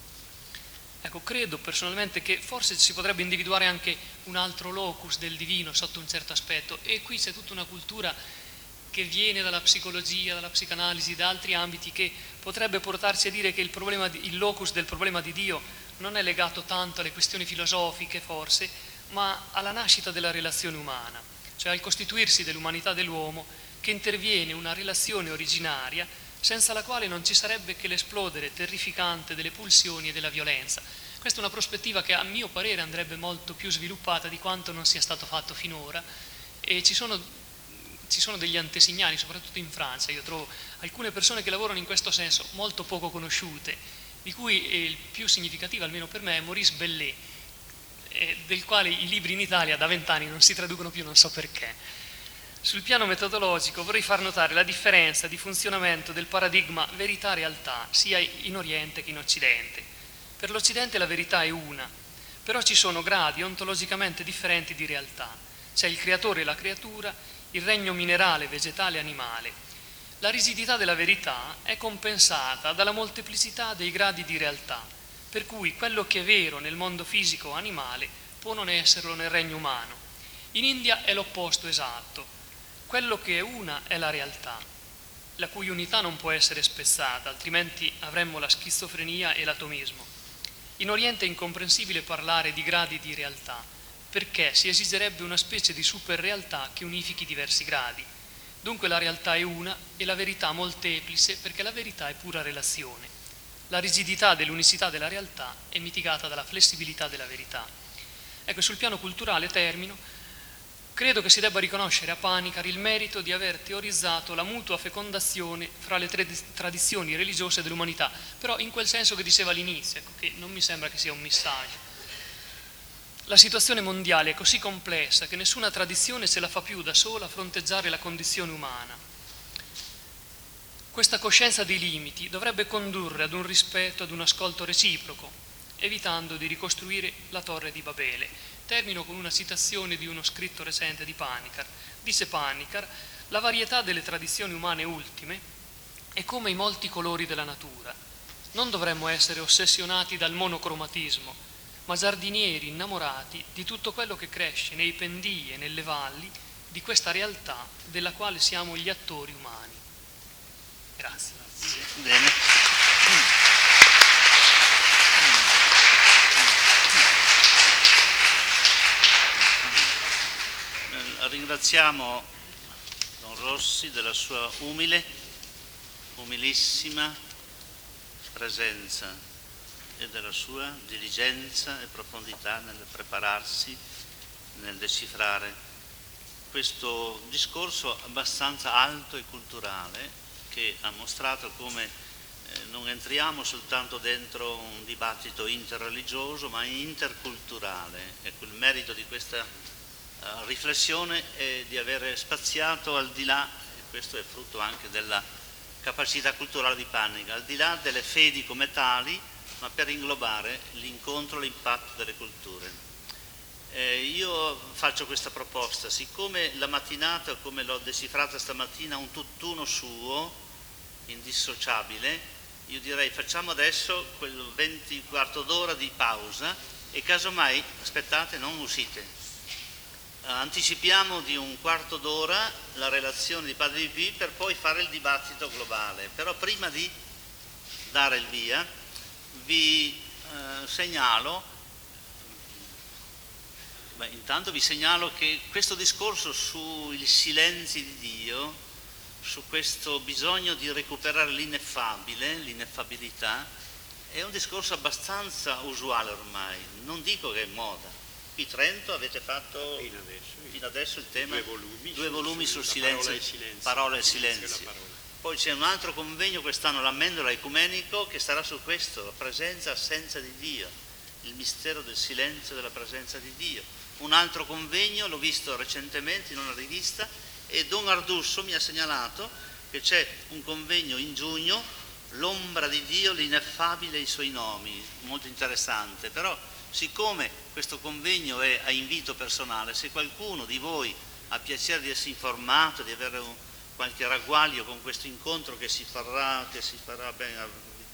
Ecco, credo personalmente che forse si potrebbe individuare anche un altro locus del divino sotto un certo aspetto, e qui c'è tutta una cultura che viene dalla psicologia, dalla psicanalisi, da altri ambiti, che potrebbe portarci a dire che il locus del problema di Dio non è legato tanto alle questioni filosofiche forse, ma alla nascita della relazione umana, cioè al costituirsi dell'umanità dell'uomo che interviene una relazione originaria senza la quale non ci sarebbe che l'esplodere terrificante delle pulsioni e della violenza. Questa è una prospettiva che a mio parere andrebbe molto più sviluppata di quanto non sia stato fatto finora, e ci sono degli antesignani, soprattutto in Francia. Io trovo alcune persone che lavorano in questo senso molto poco conosciute, di cui il più significativo, almeno per me, è Maurice Bellet, del quale i libri in Italia da 20 anni non si traducono più, non so perché. Sul piano metodologico vorrei far notare la differenza di funzionamento del paradigma verità-realtà sia in Oriente che in Occidente. Per l'Occidente la verità è una, però ci sono gradi ontologicamente differenti di realtà. C'è il creatore e la creatura, il regno minerale, vegetale e animale. La rigidità della verità è compensata dalla molteplicità dei gradi di realtà, per cui quello che è vero nel mondo fisico o animale può non esserlo nel regno umano. In India è l'opposto esatto. Quello che è una è la realtà, la cui unità non può essere spezzata, altrimenti avremmo la schizofrenia e l'atomismo. In Oriente è incomprensibile parlare di gradi di realtà, perché si esigerebbe una specie di superrealtà che unifichi diversi gradi. Dunque la realtà è una e la verità molteplice, perché la verità è pura relazione. La rigidità dell'unicità della realtà è mitigata dalla flessibilità della verità. Ecco, sul piano culturale, termino, credo che si debba riconoscere a Panikkar il merito di aver teorizzato la mutua fecondazione fra le tradizioni religiose dell'umanità, però in quel senso che diceva all'inizio, ecco, che non mi sembra che sia un missaggio. La situazione mondiale è così complessa che nessuna tradizione ce la fa più da sola a fronteggiare la condizione umana. Questa coscienza dei limiti dovrebbe condurre ad un rispetto, ad un ascolto reciproco, evitando di ricostruire la Torre di Babele. Termino con una citazione di uno scritto recente di Panikkar. Dice Panikkar: la varietà delle tradizioni umane ultime è come i molti colori della natura. Non dovremmo essere ossessionati dal monocromatismo, ma giardinieri innamorati di tutto quello che cresce nei pendii e nelle valli di questa realtà della quale siamo gli attori umani. Grazie. Bene. Ringraziamo Don Rossi della sua umilissima presenza e della sua diligenza e profondità nel prepararsi, nel decifrare questo discorso abbastanza alto e culturale che ha mostrato come non entriamo soltanto dentro un dibattito interreligioso ma interculturale. Ecco, il merito di questa riflessione è di avere spaziato al di là, e questo è frutto anche della capacità culturale di Pannica, al di là delle fedi come tali, ma per inglobare l'incontro, l'impatto delle culture. Io faccio questa proposta, siccome la mattinata, come l'ho decifrata stamattina, ha un tutt'uno suo, indissociabile, io direi facciamo adesso quel 20 quarto d'ora di pausa e casomai, aspettate, non uscite. Anticipiamo di un quarto d'ora la relazione di Padre Pipì per poi fare il dibattito globale. Però prima di dare il via intanto vi segnalo che questo discorso sui silenzi di Dio, su questo bisogno di recuperare l'ineffabile, l'ineffabilità, è un discorso abbastanza usuale ormai, non dico che è moda. Qui Trento avete fatto fino adesso il tema, due volumi sul silenzio, parola e silenzio. Poi c'è un altro convegno quest'anno, l'Amendola Ecumenico, che sarà su questo, la presenza assenza di Dio, il mistero del silenzio della presenza di Dio. Un altro convegno, l'ho visto recentemente in una rivista, e Don Ardusso mi ha segnalato che c'è un convegno in giugno, l'ombra di Dio, l'ineffabile e i suoi nomi, molto interessante. Però siccome questo convegno è a invito personale, se qualcuno di voi ha piacere di essere informato, di avere qualche ragguaglio con questo incontro che si farà bene,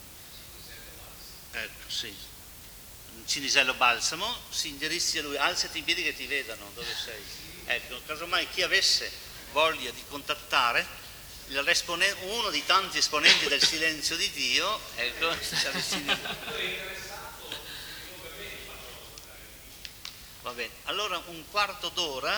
ecco, sì, Cinisello Balsamo, si indirizzi a lui, alzati in piedi che ti vedano dove sei. Ecco, casomai chi avesse voglia di contattare uno di tanti esponenti del silenzio di Dio, ecco, va bene. Allora un quarto d'ora